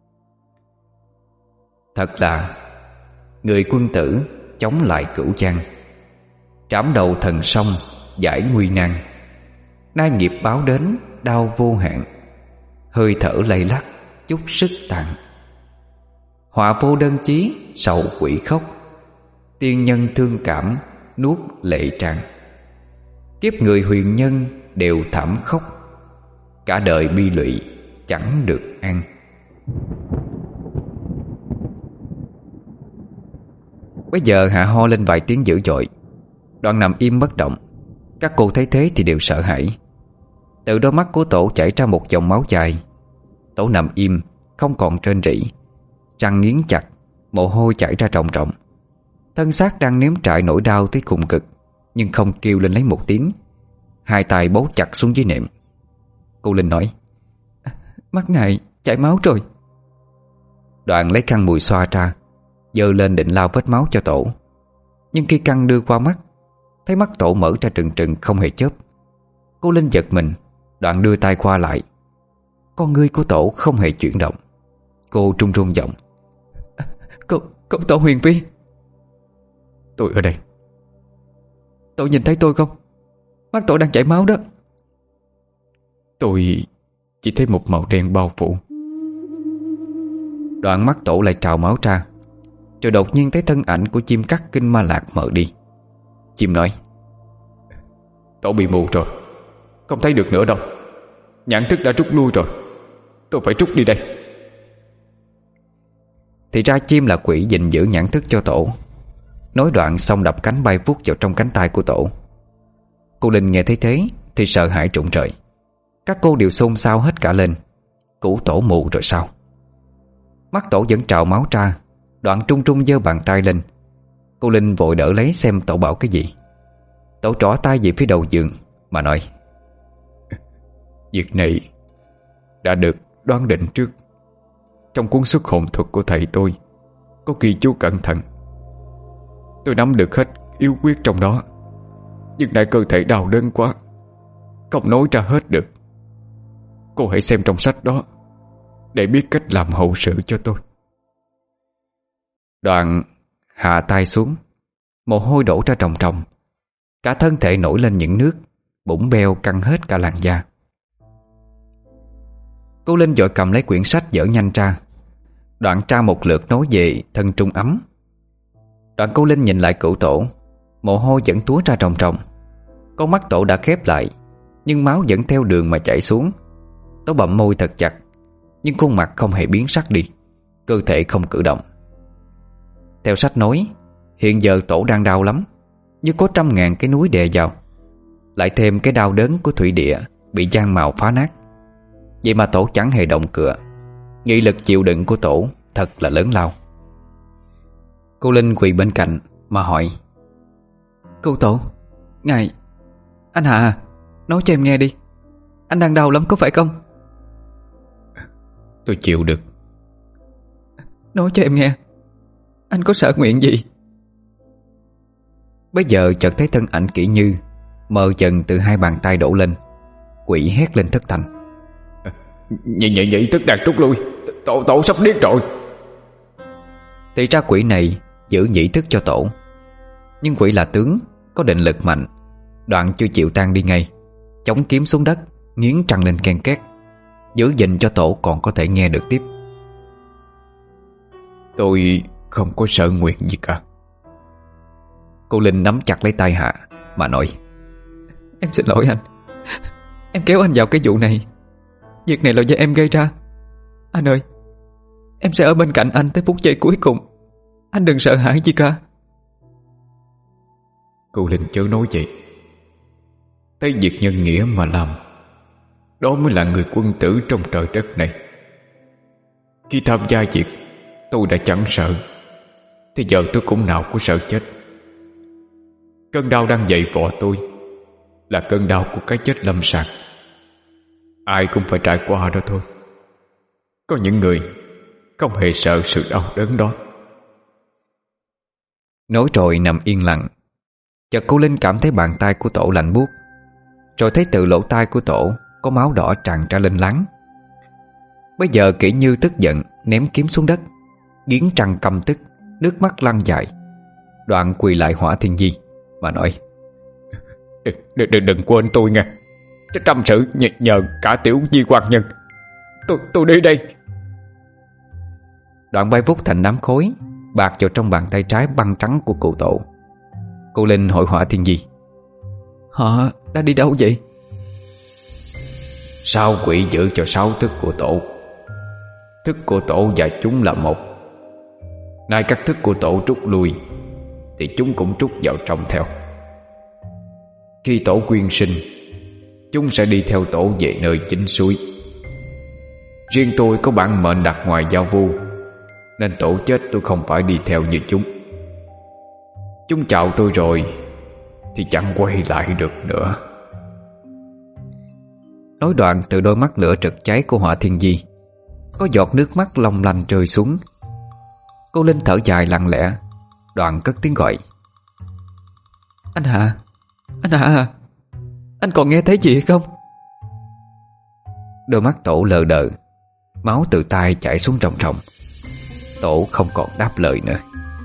Thật là người quân tử chống lại cửu giang, trảm đầu thần sông giải nguy nan. Nay nghiệp báo đến đau vô hạn, hơi thở lay lắc chút sức tàn. Họa vô đơn chí sầu quỷ khóc, tiên nhân thương cảm nuốt lệ tràn. Kiếp người huyền nhân đều thảm khóc, cả đời bi lụy chẳng được an. Bây giờ Hạ ho lên vài tiếng dữ dội, đoạn nằm im bất động. Các cô thấy thế thì đều sợ hãi. Từ đôi mắt của tổ chảy ra một dòng máu dài. Tổ nằm im, không còn rên rỉ, răng nghiến chặt, mồ hôi chảy ra ròng ròng. Thân xác đang nếm trải nỗi đau tới cùng cực, nhưng không kêu lên lấy một tiếng. Hai tay bấu chặt xuống dưới nệm. Cô Linh nói: "Mắt ngài chảy máu rồi." Đoạn lấy khăn mùi xoa ra, giơ lên định lau vết máu cho tổ. Nhưng khi khăn đưa qua mắt, thấy mắt tổ mở ra trừng trừng không hề chớp. Cô Linh giật mình, đoạn đưa tay qua lại. Con ngươi của tổ không hề chuyển động. Cô trung trung giọng: Cô Tổ Huyền Vi, tôi ở đây. Tổ nhìn thấy tôi không? Mắt tổ đang chảy máu đó. Tôi chỉ thấy một màu đen bao phủ. Đoạn mắt tổ lại trào máu ra, rồi đột nhiên thấy thân ảnh của chim cắt kinh ma lạc mờ đi. Chim nói: Tổ bị mù rồi, không thấy được nữa đâu. Nhãn thức đã rút lui rồi, tôi phải rút đi đây. Thì ra chim là quỷ gìn giữ nhãn thức cho tổ. Nói đoạn xong đập cánh bay vút vào trong cánh tay của tổ. Cô Linh nghe thấy thế thì sợ hãi trụng trời. Các cô đều xôn xao hết cả lên. Cũ tổ mù rồi sao? Mắt tổ vẫn trào máu ra, đoạn trung trung giơ bàn tay lên. Cô Linh vội đỡ lấy xem tổ bảo cái gì. Tổ trỏ tay về phía đầu giường mà nói: Việc này đã được đoán định trước. Trong cuốn xuất hồn thuật của thầy tôi có ghi chú cẩn thận. Tôi nắm được hết yếu quyết trong đó, nhưng nay cơ thể đau đớn quá, không nói ra hết được. Cô hãy xem trong sách đó để biết cách làm hậu sự cho tôi. Đoạn hạ tay xuống, mồ hôi đổ ra tròng tròng. Cả thân thể nổi lên những nước, bụng beo căng hết cả làn da. Cô Linh vội cầm lấy quyển sách dở nhanh ra. Đoạn tra một lượt nói về thân trung ấm. Đoạn cô Linh nhìn lại cửu tổ, mồ hôi vẫn túa ra tròng tròng. Con mắt tổ đã khép lại, nhưng máu vẫn theo đường mà chảy xuống. Tổ bậm môi thật chặt, nhưng khuôn mặt không hề biến sắc đi, cơ thể không cử động. Theo sách nói, hiện giờ tổ đang đau lắm, như có 100.000 cái núi đè vào, lại thêm cái đau đớn của thủy địa bị giăng mào phá nát. Vậy mà tổ chẳng hề động cựa. Nghị lực chịu đựng của tổ thật là lớn lao. Cô Linh quỳ bên cạnh mà hỏi: Cô Tổ, ngài... Anh Hạ à, nói cho em nghe đi. Anh đang đau lắm có phải không? Tôi chịu được. Nói cho em nghe, anh có sợ nguyện gì? Bây giờ chợt thấy thân ảnh Kỷ Như mờ dần từ hai bàn tay đổ lên. Quỷ hét lên thất thanh: Nhị tức đạt rút lui. Tổ sắp điếc rồi. Thì ra quỷ này giữ nhị thức cho tổ. Nhưng quỷ là tướng, có định lực mạnh. Đoạn chưa chịu tan đi ngay, chống kiếm xuống đất, nghiến răng lên ken két, giữ gìn cho tổ còn có thể nghe được tiếp. Tôi không có sợ nguyện gì cả. Cô Linh nắm chặt lấy tay Hạ mà nói: Em xin lỗi anh. Em kéo anh vào cái vụ này. Việc này là do em gây ra. Anh ơi, Em sẽ ở bên cạnh anh tới phút giây cuối cùng. Anh đừng sợ hãi gì cả. Cô Linh chớ nói vậy. Thấy việc nhân nghĩa mà làm, đó mới là người quân tử trong trời đất này. Khi tham gia việc tôi đã chẳng sợ, thì giờ tôi cũng nào có sợ chết. Cơn đau đang dậy vò tôi là cơn đau của cái chết lâm sàng. Ai cũng phải trải qua đó thôi. Có những người không hề sợ sự đau đớn đó. Nói rồi nằm yên lặng. Chợt cô Linh cảm thấy bàn tay của Tổ lạnh buốt, rồi thấy từ lỗ tai của Tổ có máu đỏ tràn ra lên láng. Bây giờ Kỷ Như tức giận ném kiếm xuống đất, nghiến răng căm tức, nước mắt lăn dài. Đoạn quỳ lại Hỏa Thiên Di mà nói: Đừng quên tôi nha. Trăm sự nhờ cả tiểu Di quan nhân. Tôi đi đây. Đoạn bay vút thành đám khối, bạc vào trong bàn tay trái băng trắng của cụ Tổ. Cô Linh hỏi Hỏa Thiên Di: Họ đã đi đâu vậy? 6 quỷ giữ cho 6 thức của Tổ. Thức của Tổ và chúng là một. Nay các thức của Tổ trút lui, thì chúng cũng trút vào trong theo. Khi Tổ quyên sinh, chúng sẽ đi theo Tổ về nơi chính suối. Riêng tôi có bản mệnh đặt ngoài giao vu, nên Tổ chết tôi không phải đi theo như chúng. Chúng chào tôi rồi thì chẳng quay lại được nữa. Nói đoạn, từ đôi mắt lửa rực cháy của Hỏa Thiên Di có giọt nước mắt long lanh rơi xuống. Cô Linh thở dài lặng lẽ, đoạn cất tiếng gọi: Anh Hạ, anh Hạ, anh còn nghe thấy gì hay không? Đôi mắt Tổ lờ đờ, máu từ tai chảy xuống ròng ròng. Tổ không còn đáp lời nữa.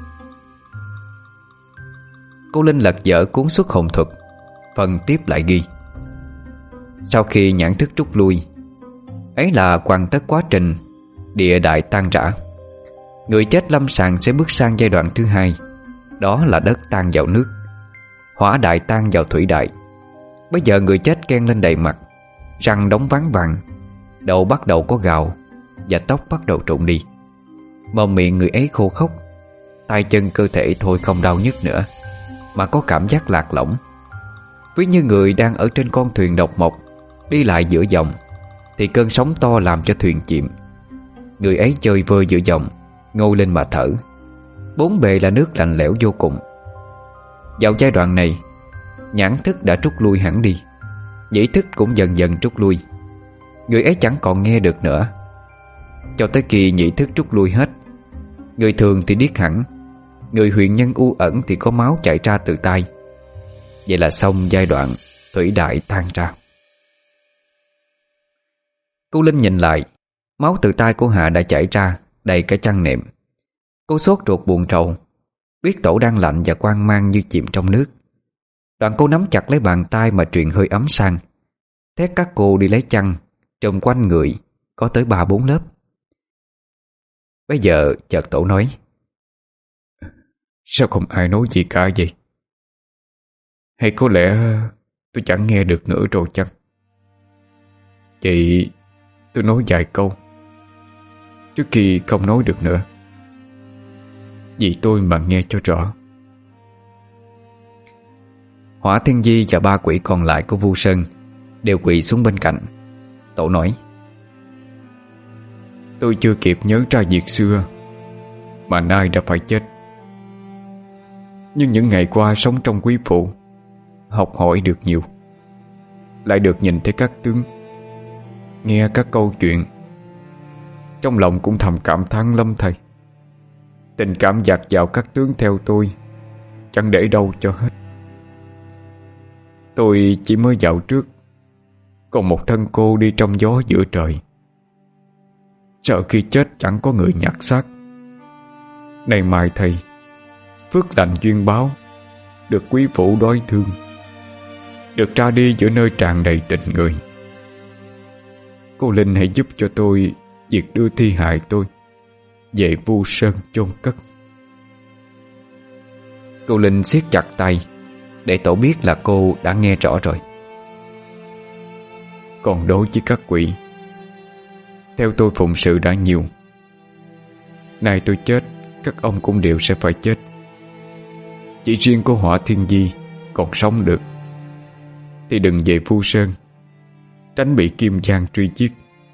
Cô Linh lật dở cuốn Xuất Hồn Thuật, phần tiếp lại ghi: sau khi nhãn thức rút lui, ấy là hoàn tất quá trình địa đại tan rã. Người chết lâm sàng sẽ bước sang giai đoạn thứ hai, đó là đất tan vào nước, hỏa đại tan vào thủy đại. Bây giờ người chết ken lên đầy mặt, răng đóng ván vàng, đầu bắt đầu có gào, và tóc bắt đầu rụng đi. Mồm miệng người ấy khô khốc, tay chân cơ thể thôi không đau nhức nữa, mà có cảm giác lạc lõng, ví như người đang ở trên con thuyền độc mộc, đi lại giữa dòng, thì cơn sóng to làm cho thuyền chìm. Người ấy chơi vơi giữa dòng, ngồi lên mà thở. Bốn bề là nước lạnh lẽo vô cùng. Vào giai đoạn này, nhãn thức đã trút lui hẳn đi, nhĩ thức cũng dần dần trút lui. Người ấy chẳng còn nghe được nữa. Cho tới khi nhĩ thức trút lui hết, người thường thì điếc hẳn, người huyền nhân u ẩn thì có máu chảy ra từ tai. Vậy là xong giai đoạn thủy đại tan ra. Cô Linh nhìn lại, máu từ tai của Hạ đã chảy ra đầy cả chăn nệm. Cô sốt ruột buồn rầu, biết Tổ đang lạnh và hoang mang như chìm trong nước. Đoạn cô nắm chặt lấy bàn tay mà truyền hơi ấm sang, thét các cô đi lấy chăn trùm quanh người, có tới 3-4 lớp. Bây giờ chợt Tổ nói: sao không ai nói gì cả vậy? Hay có lẽ tôi chẳng nghe được nữa rồi chăng? Vậy tôi nói vài câu trước khi không nói được nữa, vì tôi mà nghe cho rõ. Hỏa Thiên Di và 3 quỷ còn lại của Vu Sơn đều quỳ xuống bên cạnh. Tổ nói: tôi chưa kịp nhớ ra việc xưa mà nay đã phải chết. Nhưng những ngày qua sống trong quý phủ, học hỏi được nhiều, lại được nhìn thấy các tướng, nghe các câu chuyện, trong lòng cũng thầm cảm thán lắm thầy. Tình cảm dạt dào các tướng theo tôi chẳng để đâu cho hết. Tôi chỉ mới dạo trước còn một thân cô đi trong gió giữa trời, sợ khi chết chẳng có người nhặt xác. Này mai thầy, phước lành duyên báo, được quý phủ đối thương, được ra đi giữa nơi tràn đầy tình người. Cô Linh hãy giúp cho tôi việc đưa thi hài tôi về Vu Sơn chôn cất. Cô Linh siết chặt tay để Tổ biết là cô đã nghe rõ rồi. Còn đối với các quỷ, theo tôi phụng sự đã nhiều, Nay tôi chết, các ông cũng đều sẽ phải chết. Chỉ riêng cô Hỏa Thiên Di còn sống được thì đừng về Phu Sơn, tránh bị Kim Giang truy giết.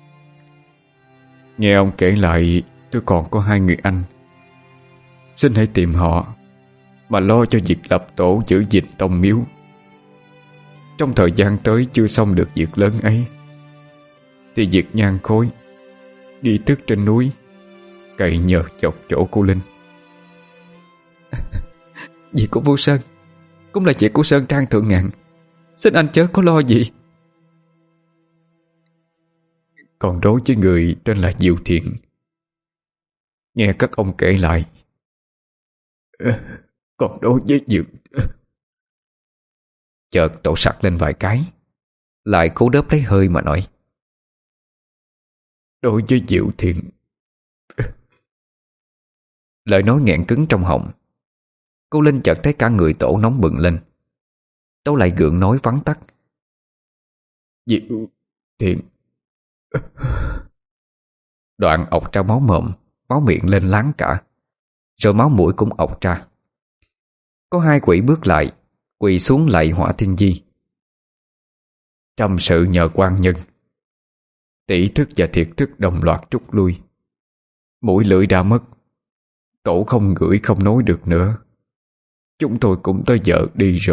Nghe ông kể lại, tôi còn có 2 người anh. Xin hãy tìm họ mà lo cho việc lập tổ giữ gìn tông miếu. Trong thời gian tới chưa xong được việc lớn ấy thì việc nhang khối, nghi thức trên núi cậy nhờ chọc chỗ cô Linh. Việc của Vu Sơn cũng là chuyện của Sơn Trang Thượng Ngạn, xin anh chớ có lo gì. Còn đối với người tên là Diệu Thiện, nghe các ông kể lại, còn đối với Diệu... Chợt Tổ sặc lên vài cái, lại cố đớp lấy hơi mà nói: đối với Diệu Thiện. Lời nói nghẹn cứng trong họng. Cô Linh chợt thấy cả người Tổ nóng bừng lên. Tổ lại gượng nói vắn tắt: Diệu Thiện. Đoạn ọc ra máu mồm, máu miệng lên láng cả, rồi máu mũi cũng ọc ra. Có 2 quỷ bước lại, quỳ xuống lạy Hỏa Thiên Di: Trăm sự nhờ quan nhân, tỷ thức và thiệt thức đồng loạt rút lui. Mũi lưỡi đã mất, Tổ không ngửi không nói được nữa. Chúng tôi cũng tới giờ đi rồi.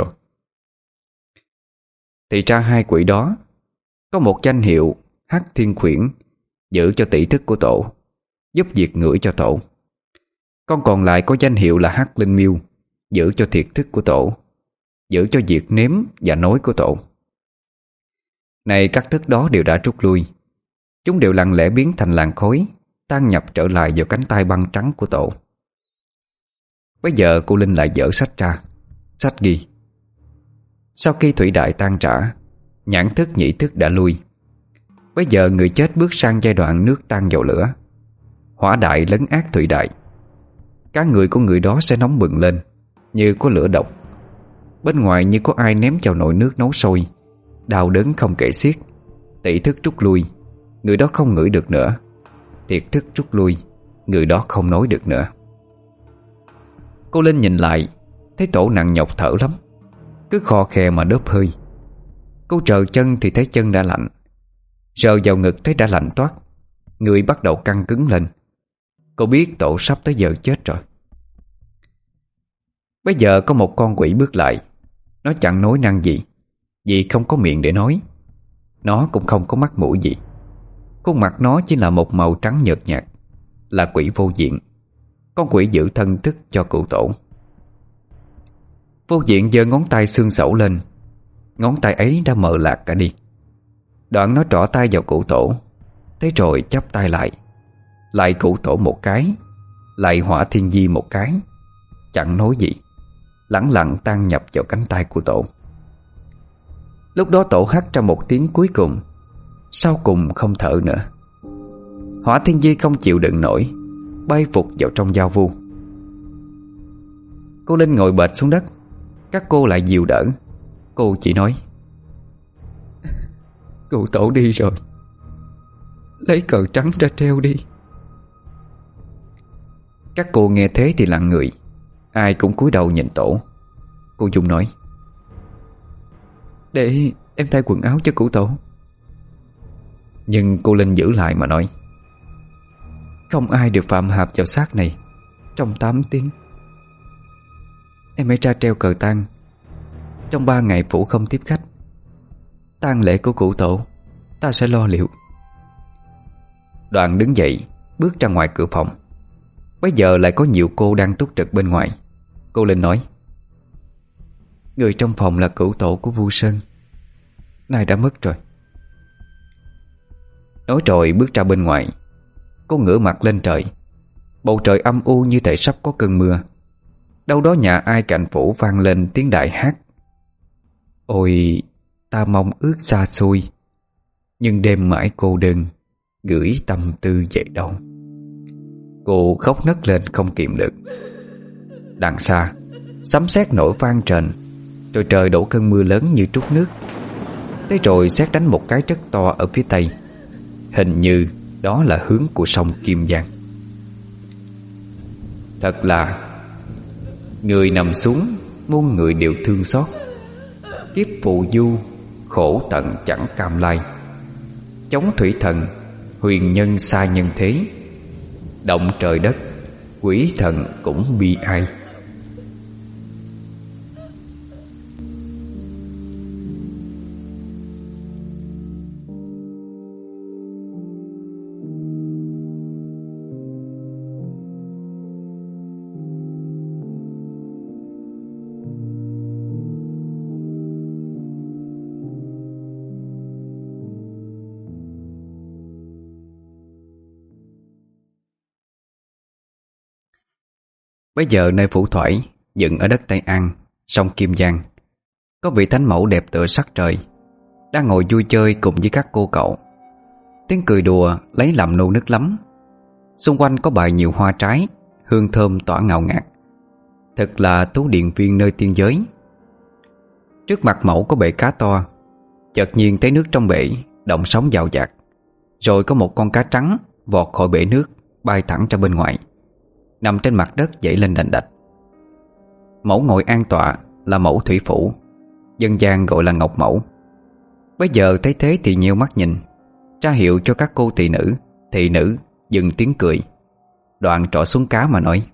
Thì ra 2 quỷ đó có một danh hiệu Hắc Thiên Khuyển giữ cho tỷ thức của Tổ, giúp việc ngửi cho Tổ. Con còn lại có danh hiệu là Hắc Linh Miêu, giữ cho thiệt thức của Tổ, giữ cho việc nếm và nói của Tổ. Này các thức đó đều đã rút lui. Chúng đều lặng lẽ biến thành làn khói, tan nhập trở lại vào cánh tay băng trắng của Tổ. Bây giờ cô Linh lại dở sách ra. Sách ghi: sau khi thủy đại tan rã, nhãn thức nhị thức đã lui. Bây giờ người chết bước sang giai đoạn nước tan vào lửa, hỏa đại lấn át thủy đại. Cả người của người đó sẽ nóng bừng lên như có lửa độc. Bên ngoài như có ai ném vào nồi nước nấu sôi, đau đớn không kể xiết. Tỷ thức rút lui, người đó không ngửi được nữa. Thiệt thức rút lui, người đó không nói được nữa. Cô Linh nhìn lại, thấy Tổ nặng nhọc thở lắm, cứ khò khè mà đớp hơi. Cô trờ chân thì thấy chân đã lạnh, sờ vào ngực thấy đã lạnh toát. Người bắt đầu căng cứng lên. Cô biết Tổ sắp tới giờ chết rồi. Bây giờ có một con quỷ bước lại. Nó chẳng nói năng gì, vì không có miệng để nói. Nó cũng không có mắt mũi gì. Khuôn mặt nó chỉ là một màu trắng nhợt nhạt, là quỷ Vô Diện, con quỷ giữ thân thức cho cụ Tổ. Vô Diện giơ ngón tay xương sẩu lên. Ngón tay ấy đã mờ lạc cả đi. Đoạn nó trỏ tay vào cụ Tổ, thế rồi chắp tay lại, lại cụ Tổ một cái, lại Hỏa Thiên Di một cái. Chẳng nói gì, lẳng lặng tan nhập vào cánh tay của Tổ. Lúc đó Tổ hắt ra một tiếng cuối cùng, sau cùng không thở nữa. Hỏa Thiên Di không chịu đựng nổi, bay phục vào trong giao vu. Cô Linh ngồi bệt xuống đất. Các cô lại dìu đỡ. Cô chỉ nói: cụ Tổ đi rồi, lấy cờ trắng ra treo đi. Các cô nghe thế thì lặng người, ai cũng cúi đầu nhìn Tổ. Cô Dung nói: để em thay quần áo cho cụ Tổ. Nhưng cô Linh giữ lại mà nói: không ai được phạm hạp vào xác này trong 8 tiếng. Em hãy ra treo cờ tang. Trong 3 ngày phủ không tiếp khách. Tang lễ của cụ Tổ ta sẽ lo liệu. Đoàn đứng dậy bước ra ngoài cửa phòng. Bây giờ lại có nhiều cô đang túc trực bên ngoài. Cô Linh nói: người trong phòng là cửu tổ của Vu Sơn, nay đã mất rồi. Nói rồi bước ra bên ngoài. Cô ngửa mặt lên trời. Bầu trời âm u như thể sắp có cơn mưa. Đâu đó nhà ai cạnh phủ vang lên tiếng đại hát: ôi ta mong ước xa xôi, nhưng đêm mãi cô đơn, gửi tâm tư về đâu. Cô khóc nấc lên không kiềm được. Đằng xa sấm sét nổi vang trền, rồi trời đổ cơn mưa lớn như trút nước. Thế rồi sét đánh một cái rất to ở phía tây. Hình như đó là hướng của sông Kim Giang. Thật là người nằm xuống muôn người đều thương xót, kiếp phù du khổ tận chẳng cam lai. Chống thủy thần huyền nhân xa nhân thế, động trời đất quỷ thần cũng bi ai. Bây giờ nơi phủ thoại dựng ở đất Tây An, sông Kim Giang, có vị thánh mẫu đẹp tựa sắc trời đang ngồi vui chơi cùng với các cô cậu. Tiếng cười đùa lấy làm nô nức lắm. Xung quanh có bày nhiều hoa trái, hương thơm tỏa ngào ngạt. Thật là tú điện viên nơi tiên giới. Trước mặt mẫu có bể cá to. Chợt nhiên thấy nước trong bể động sóng dạo dạt, rồi có một con cá trắng vọt khỏi bể nước, bay thẳng ra bên ngoài, nằm trên mặt đất dãy lên đành đạch. Mẫu ngồi an tọa là mẫu thủy phủ, dân gian gọi là ngọc mẫu. Bây giờ thấy thế thì nheo mắt nhìn, ra hiệu cho các cô thị nữ dừng tiếng cười. Đoạn trỏ xuống cá mà nói: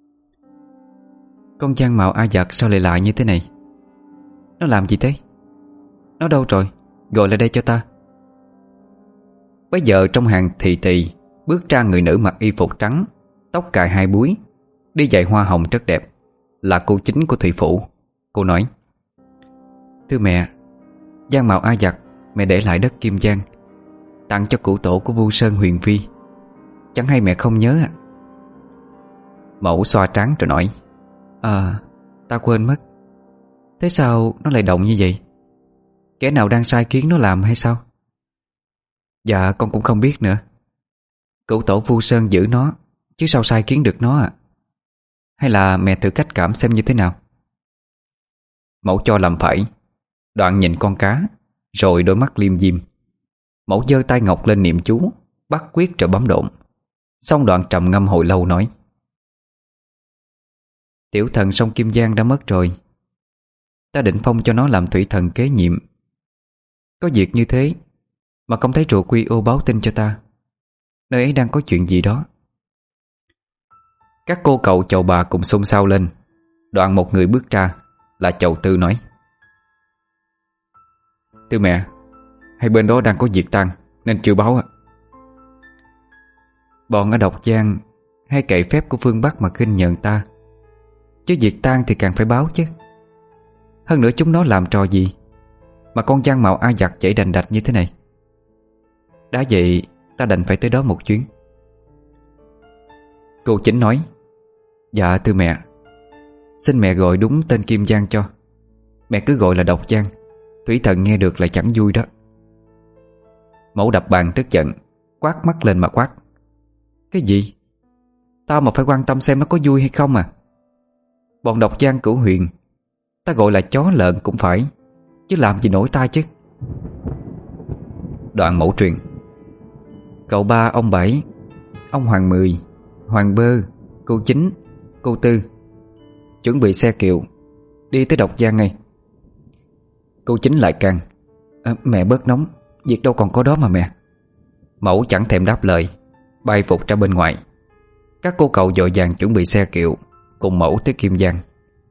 "Con Giang Mạo A Giặc sao lại lạ như thế này? Nó làm gì thế? Nó đâu rồi? Gọi lại đây cho ta." Bây giờ trong hàng thị bước ra người nữ mặc y phục trắng, tóc cài hai búi, đi giày hoa hồng rất đẹp, là cô chính của thủy phủ. Cô nói: "Thưa mẹ, Giang Mạo A Giặc mẹ để lại đất Kim Giang, tặng cho cụ tổ của Vu Sơn Huyền Phi. Chẳng hay mẹ không nhớ à?" Mẫu xoa trán rồi nói: Ta quên mất. Thế sao nó lại động như vậy? Kẻ nào đang sai khiến nó làm hay sao?" "Dạ con cũng không biết nữa. Cụ tổ Vu Sơn giữ nó, chứ sao sai khiến được nó à? Hay là mẹ thử cách cảm xem như thế nào?" Mẫu cho làm phải, đoạn nhìn con cá, rồi đôi mắt liêm diêm. Mẫu giơ tay ngọc lên niệm chú, bắt quyết rồi bấm độn. Xong đoạn trầm ngâm hồi lâu nói: "Tiểu thần sông Kim Giang đã mất rồi. Ta định phong cho nó làm thủy thần kế nhiệm. Có việc như thế mà không thấy rùa Quy Ô báo tin cho ta. Nơi ấy đang có chuyện gì đó." Các cô cậu chầu bà cùng xôn xao lên. Đoạn một người bước ra, là chầu Tư nói: "Thưa mẹ, hai bên đó đang có việc tang nên chưa báo ạ." "Bọn ở Độc Giang hay cậy phép của phương Bắc mà khinh nhờn ta, chứ việc tang thì càng phải báo chứ. Hơn nữa chúng nó làm trò gì mà con Giang Mạo A Giặc chảy đành đạch như thế này? Đã vậy ta đành phải tới đó một chuyến." Cô chính nói: "Dạ thưa mẹ, xin mẹ gọi đúng tên Kim Giang cho. Mẹ cứ gọi là Độc Giang, thủy thần nghe được là chẳng vui đó." Mẫu đập bàn tức giận, quát mắt lên mà quát: "Cái gì? Tao mà phải quan tâm xem nó có vui hay không à? Bọn Độc Giang Cửu Huyền ta gọi là chó lợn cũng phải, chứ làm gì nổi tai chứ." Đoạn mẫu truyền: "Cậu Ba, ông Bảy, ông Hoàng Mười, Hoàng Bơ, cô Chính, cô Tư, chuẩn bị xe kiệu đi tới Độc Giang ngay." Cô Chính lại can: "Mẹ bớt nóng, việc đâu còn có đó mà mẹ." Mẫu chẳng thèm đáp lời, bay vụt ra bên ngoài. Các cô cậu vội vàng chuẩn bị xe kiệu cùng mẫu tới Kim Giang.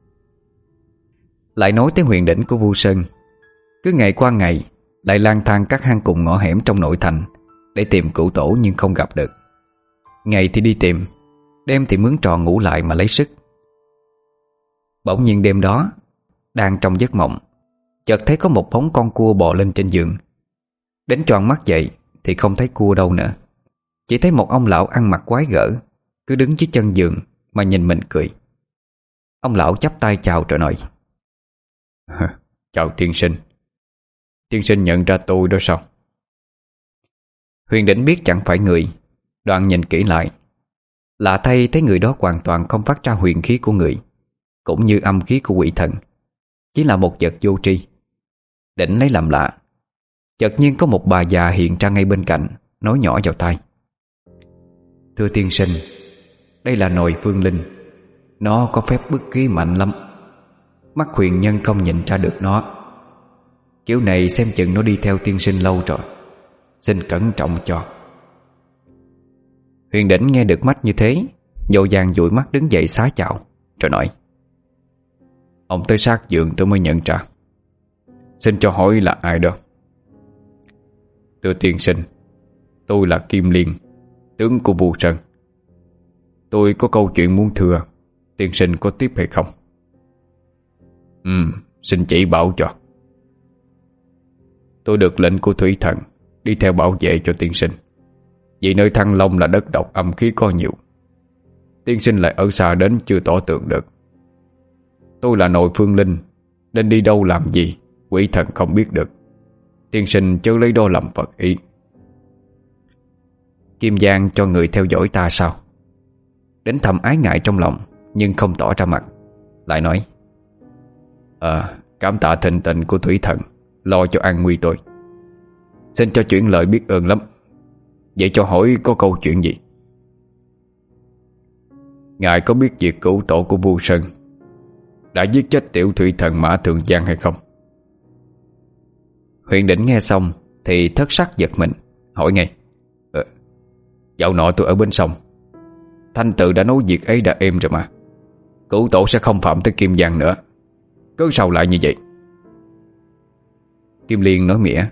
Lại nói tới huyền đỉnh của Vu Sơn. Cứ ngày qua ngày lại lang thang các hang cùng ngõ hẻm trong nội thành để tìm cửu tổ nhưng không gặp được. Ngày thì đi tìm, đêm thì mướn trọ ngủ lại mà lấy sức. Bỗng nhiên đêm đó, đang trong giấc mộng, chợt thấy có một bóng con cua bò lên trên giường. Đến choàng mắt dậy thì không thấy cua đâu nữa, chỉ thấy một ông lão ăn mặc quái gở, cứ đứng dưới chân giường mà nhìn mình cười. Ông lão chắp tay chào rồi nói: "Chào tiên sinh. Tiên sinh nhận ra tôi đó sao?" Huyền đỉnh biết chẳng phải người, đoạn nhìn kỹ lại. Lạ thay thấy người đó hoàn toàn không phát ra huyền khí của người, cũng như âm khí của quỷ thần, chỉ là một vật vô tri. Đỉnh lấy làm lạ, chợt nhiên có một bà già hiện ra ngay bên cạnh, nói nhỏ vào tai: "Thưa tiên sinh, đây là Nồi Phương Linh, Nó có phép bức khí mạnh lắm. Mắt huyền nhân không nhìn ra được nó. Kiểu này xem chừng nó đi theo tiên sinh lâu rồi. Xin cẩn trọng cho. Huyền Đỉnh nghe được mắt như thế, vội vàng dụi mắt đứng dậy xá chào, rồi nói: Ông tới sát giường tôi mới nhận ra. Xin cho hỏi là ai đó? Thưa tiên sinh, tôi là Kim Liên, tướng của Vu Sơn. Tôi có câu chuyện muốn thưa, tiên sinh có tiếp hay không? Xin chỉ bảo cho. Tôi được lệnh của Thủy Thần đi theo bảo vệ cho tiên sinh, vì nơi Thăng Long là đất độc âm khí có nhiều. Tiên sinh lại ở xa đến chưa tỏ tượng được. Tôi là nội phương linh, nên đi đâu làm gì quỷ thần không biết được. Tiên sinh chớ lấy đó làm Phật ý. Kim Giang cho người theo dõi ta sao? Đến thầm ái ngại trong lòng, nhưng không tỏ ra mặt. Lại nói: Cảm tạ thịnh tình của Thủy Thần lo cho an nguy tôi. Xin cho chuyển lời biết ơn lắm. Vậy cho hỏi có câu chuyện gì? Ngài có biết việc cửu tổ của Vu Sơn đã giết chết tiểu thủy thần Mã Thượng Giang hay không? Huyền Đỉnh nghe xong thì thất sắc giật mình, hỏi ngay: Dạo nọ tôi ở bên sông, Thanh Tự đã nói việc ấy đã êm rồi mà. Cửu tổ sẽ không phạm tới Kim Giang nữa, cớ sao lại như vậy? Kim Liên nói mỉa: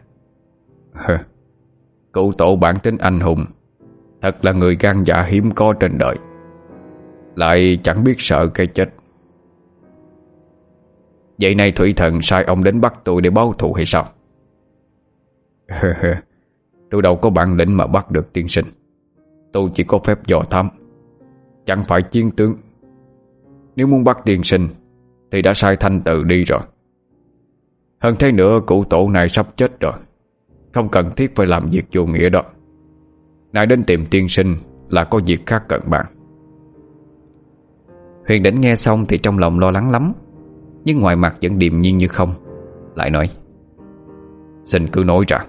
Cửu tổ bản tính anh hùng, thật là người gan dạ hiếm có trên đời, lại chẳng biết sợ cái chết. Vậy nay Thủy Thần sai ông đến bắt tôi để báo thù hay sao? Tôi đâu có bản lĩnh mà bắt được tiên sinh. Tôi chỉ có phép dò thám, chẳng phải chiến tướng. Nếu muốn bắt tiên sinh thì đã sai Thanh Tự đi rồi. Hơn thế nữa, cụ tổ này sắp chết rồi, không cần thiết phải làm việc vô nghĩa đó. Nay đến tìm tiên sinh là có việc khác cần bàn. Huyền Đỉnh nghe xong thì trong lòng lo lắng lắm, nhưng ngoài mặt vẫn điềm nhiên như không. Lại nói: Xin cứ nói ra.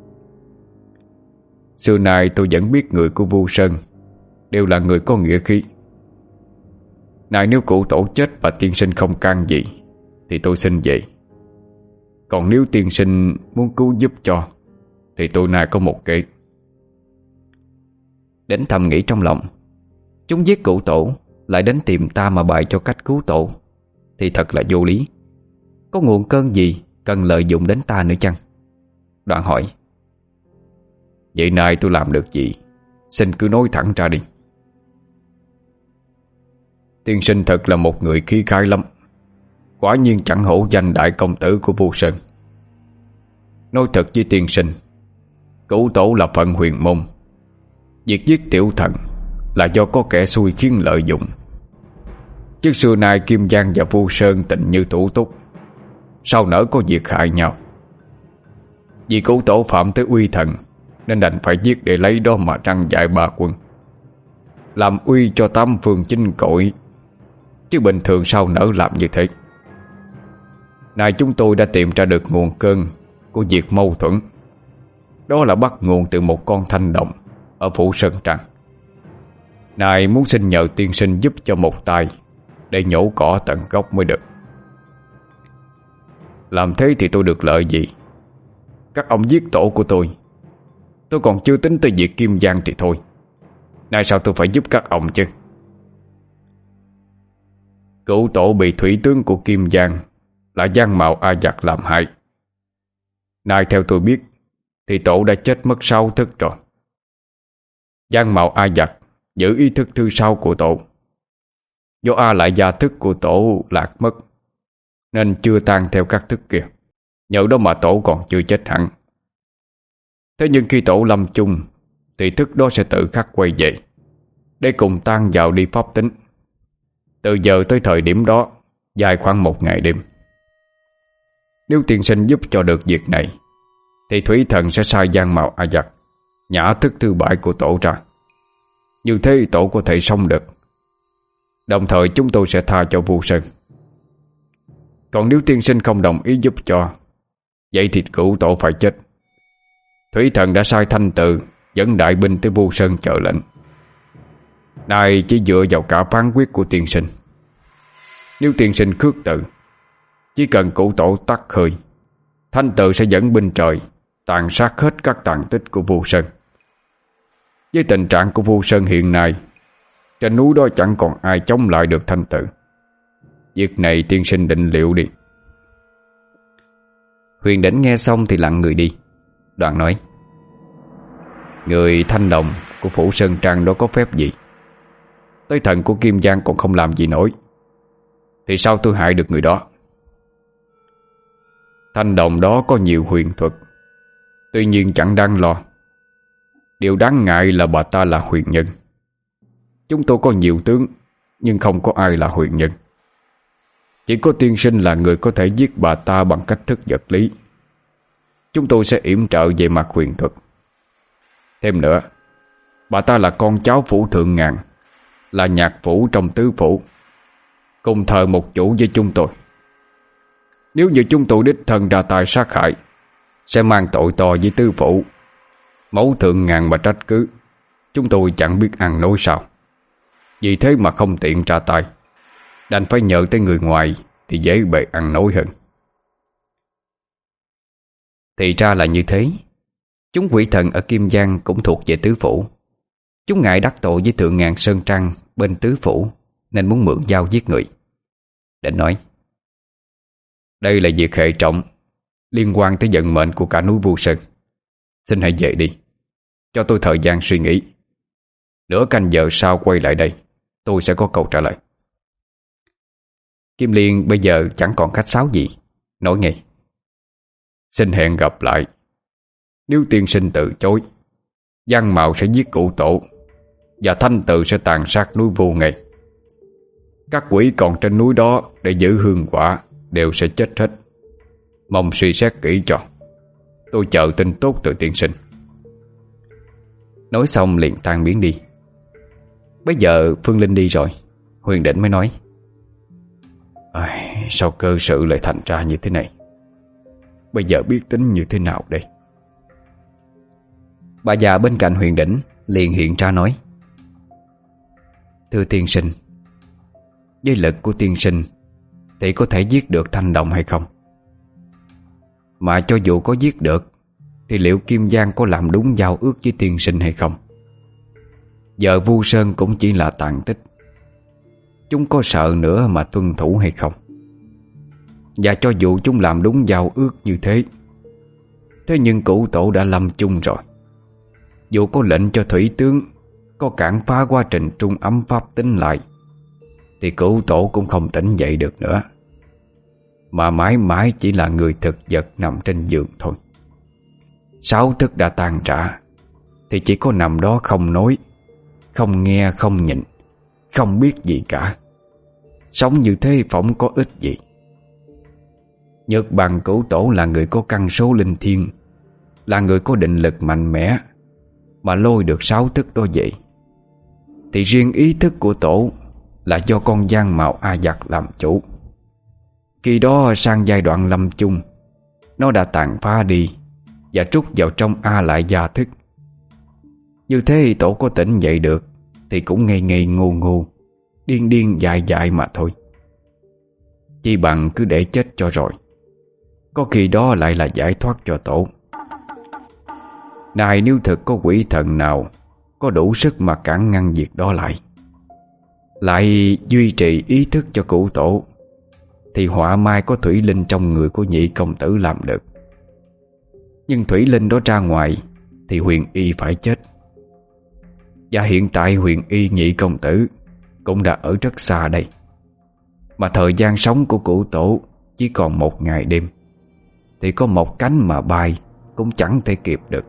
Xưa nay tôi vẫn biết người của Vu Sơn đều là người có nghĩa khí. Này nếu cụ tổ chết và tiên sinh không can gì thì tôi xin vậy. Còn nếu tiên sinh muốn cứu giúp cho thì tôi nay có một kế. Đến thầm nghĩ trong lòng: chúng giết cụ tổ lại đến tìm ta mà bày cho cách cứu tổ thì thật là vô lý. Có nguồn cơn gì cần lợi dụng đến ta nữa chăng? Đoạn hỏi: Vậy nay tôi làm được gì? Xin cứ nói thẳng ra đi. Tiên sinh thật là một người khí khái lắm, quả nhiên chẳng hổ danh đại công tử của Vu Sơn. Nói thật với tiên sinh, cửu tổ là phận huyền môn. Việc giết tiểu thần là do có kẻ xui khiến lợi dụng. Chứ xưa nay Kim Giang và Vu Sơn tình như thủ túc, sao nỡ có việc hại nhau. Vì cửu tổ phạm tới uy thần nên đành phải giết để lấy đó mà răng dạy ba quân, làm uy cho tam phương chinh cội. Chứ bình thường sao nỡ làm như thế. Nay chúng tôi đã tìm ra được nguồn cơn của việc mâu thuẫn. Đó là bắt nguồn từ một con thanh đồng ở phủ Sơn Trăng. Nay muốn xin nhờ tiên sinh giúp cho một tay để nhổ cỏ tận gốc mới được. Làm thế thì tôi được lợi gì? Các ông giết tổ của tôi còn chưa tính tới việc Kim Giang thì thôi. Nay sao tôi phải giúp các ông chứ? Cửu tổ bị thủy tướng của Kim Giang là Giang Mạo A Giặc làm hại. Nay theo tôi biết thì tổ đã chết mất 6 thức rồi. Giang Mạo A Giặc giữ ý thức thứ 6 của tổ. Do A lại gia thức của tổ lạc mất nên chưa tan theo các thức kia. Nhờ đó mà tổ còn chưa chết hẳn. Thế nhưng khi tổ lâm chung thì thức đó sẽ tự khắc quay về để cùng tan vào đi pháp tính. Từ giờ tới thời điểm đó dài khoảng 1 ngày đêm. Nếu tiên sinh giúp cho được việc này thì Thủy Thần sẽ sai Giang Mạo A Giặc nhả thức thứ 7 của tổ ra. Như thế tổ có thể sống được. Đồng thời chúng tôi sẽ tha cho Vu Sơn. Còn nếu tiên sinh không đồng ý giúp cho, vậy thì cửu tổ phải chết. Thủy Thần đã sai Thanh Tự dẫn đại binh tới Vu Sơn chờ lệnh. Nay chỉ dựa vào cả phán quyết của tiên sinh Nếu tiên sinh khước từ, chỉ cần cụ tổ tắt hơi, Thanh Tự sẽ dẫn binh trời tàn sát hết các tàn tích của Vu Sơn. Với tình trạng của Vu Sơn hiện nay, trên núi đó chẳng còn ai chống lại được Thanh Tự. Việc này tiên sinh định liệu đi. Huyền Đỉnh nghe xong thì lặng người đi. Đoạn nói: Người thanh đồng của phủ Sơn Trang đó có phép gì? Tới thần của Kim Giang còn không làm gì nổi, thì sao tôi hại được người đó? Thanh đồng đó có nhiều huyền thuật, tuy nhiên chẳng đáng lo. Điều đáng ngại là bà ta là huyền nhân. Chúng tôi có nhiều tướng, nhưng không có ai là huyền nhân. Chỉ có tiên sinh là người có thể giết bà ta bằng cách thức vật lý. Chúng tôi sẽ yểm trợ về mặt huyền thuật. Thêm nữa, bà ta là con cháu phủ thượng ngàn, là nhạc phủ trong tứ phủ, cùng thờ một chủ với chúng tôi. Nếu như chúng tôi đích thân ra tay sát hại, sẽ mang tội to với tứ phủ. Mẫu thượng ngàn mà trách cứ, chúng tôi chẳng biết ăn nói sao. Vì thế mà không tiện ra tay, đành phải nhờ tới người ngoài thì dễ bề ăn nói hơn. Thì ra là như thế. Chúng quỷ thần ở Kim Giang cũng thuộc về tứ phủ. Chúng ngại đắc tội với Thượng Ngàn Sơn Trăng bên tứ phủ, nên muốn mượn dao giết người. Định nói: Đây là việc hệ trọng, liên quan tới vận mệnh của cả núi Vu Sơn. Xin hãy về đi, cho tôi thời gian suy nghĩ. Nửa canh giờ sau quay lại đây, tôi sẽ có câu trả lời. Kim Liên bây giờ chẳng còn khách sáo gì, nói ngay: Xin hẹn gặp lại. Nếu tiên sinh từ chối, Giang Mạo sẽ giết cụ tổ, và Thanh Tự sẽ tàn sát núi Vu ngay. Các quỷ còn trên núi đó để giữ hương quả đều sẽ chết hết. Mong suy xét kỹ cho. Tôi chờ tin tốt từ tiên sinh. Nói xong liền tan biến đi. Bây giờ Phương Linh đi rồi, Huyền Đỉnh mới nói: Sao cơ sự lại thành ra như thế này? Bây giờ biết tính như thế nào đây? Bà già bên cạnh Huyền Đỉnh liền hiện ra nói: Thưa tiên sinh, với lực của tiên sinh thì có thể giết được Thanh Đồng hay không? Mà cho dù có giết được, thì liệu Kim Giang có làm đúng giao ước với tiên sinh hay không? Giờ Vu Sơn cũng chỉ là tàn tích, chúng có sợ nữa mà tuân thủ hay không? Và cho dù chúng làm đúng giao ước như thế, thế nhưng cụ tổ đã lâm chung rồi. Dù có lệnh cho thủy tướng, có cản phá quá trình trung ấm pháp tính lại, thì cụ tổ cũng không tỉnh dậy được nữa, mà mãi mãi chỉ là người thực vật nằm trên giường thôi. Sáu thức đã tan rã, thì chỉ có nằm đó không nói, không nghe, không nhìn, không biết gì cả. Sống như thế phỏng có ích gì. Nhược bằng cụ tổ là người có căn số linh thiên, là người có định lực mạnh mẽ, mà lôi được sáu thức đó vậy. Thì riêng ý thức của tổ là do con Giang Mạo A Giặc làm chủ. Khi đó sang giai đoạn lâm chung, nó đã tàn phá đi và trút vào trong A Lại Gia thức. Như thế tổ có tỉnh dậy được thì cũng ngây ngây ngô ngô, điên điên dại dại mà thôi. Chi bằng cứ để chết cho rồi, có khi đó lại là giải thoát cho tổ. Này, nếu thực có quỷ thần nào có đủ sức mà cản ngăn việc đó lại duy trì ý thức cho cụ tổ, thì họa mai có thủy linh trong người của nhị công tử làm được. Nhưng thủy linh đó ra ngoài thì Huyền Y phải chết. Và hiện tại Huyền Y nhị công tử cũng đã ở rất xa đây, mà thời gian sống của cụ tổ chỉ còn một ngày đêm, thì có một cánh mà bay cũng chẳng thể kịp được.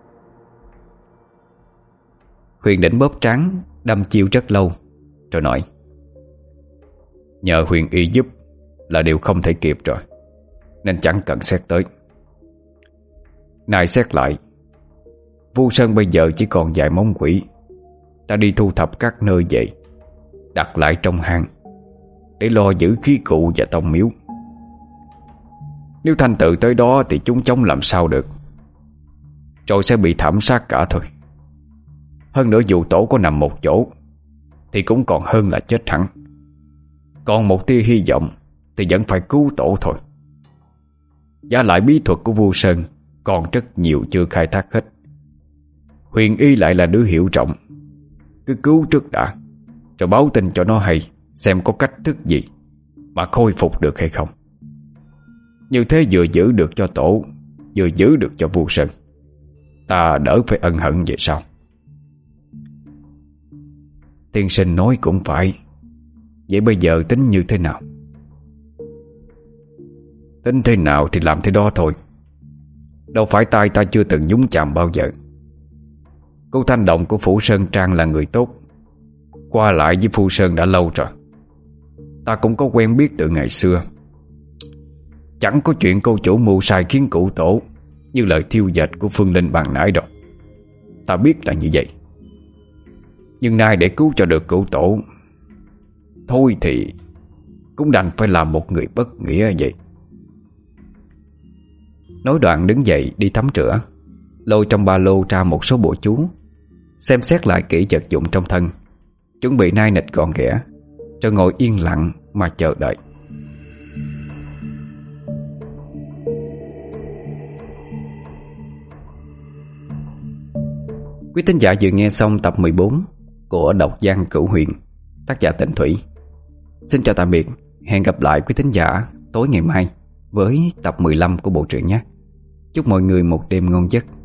Huyền Đỉnh bóp trán, đâm chiêu rất lâu, rồi nói: Nhờ Huyền Y giúp là điều không thể kịp rồi, nên chẳng cần xét tới. Này xét lại, Vu Sơn bây giờ chỉ còn vài móng quỷ. Ta đi thu thập các nơi về, đặt lại trong hang, để lo giữ khí cụ và tông miếu. Nếu Thanh Tự tới đó thì chúng chống làm sao được, rồi sẽ bị thảm sát cả thôi. Hơn nữa dù tổ có nằm một chỗ thì cũng còn hơn là chết hẳn. Còn một tia hy vọng thì vẫn phải cứu tổ thôi. Và lại bí thuật của Vu Sơn còn rất nhiều chưa khai thác hết. Huyền Y lại là đứa hiểu trọng. Cứ cứu trước đã, rồi báo tin cho nó hay xem có cách thức gì mà khôi phục được hay không. Như thế vừa giữ được cho tổ, vừa giữ được cho Vu Sơn. Ta đỡ phải ân hận về sau. Tiên sinh nói cũng phải. Vậy bây giờ tính như thế nào? Tính thế nào thì làm thế đó thôi. Đâu phải tay ta chưa từng nhúng chạm bao giờ. Cô Thanh Đồng của Phủ Sơn Trang là người tốt, qua lại với Phu Sơn đã lâu rồi. Ta cũng có quen biết từ ngày xưa. Chẳng có chuyện cô chủ mưu sai khiến cụ tổ như lời thiêu dệt của Phương Linh bàn nãy đâu. Ta biết là như vậy. Nhưng nay để cứu cho được cụ tổ, thôi thì cũng đành phải làm một người bất nghĩa vậy. Nói đoạn đứng dậy đi tắm rửa, lôi trong ba lô ra một số bộ chú, xem xét lại kỹ vật dụng trong thân, chuẩn bị nai nịch gọn ghẽ, rồi ngồi yên lặng mà chờ đợi. Quý thính giả vừa nghe xong tập 14 của Độc Giang Cửu Huyền, tác giả Tịnh Thủy. Xin chào tạm biệt, hẹn gặp lại quý thính giả tối ngày mai với tập 15 của bộ truyện nhé. Chúc mọi người một đêm ngon giấc.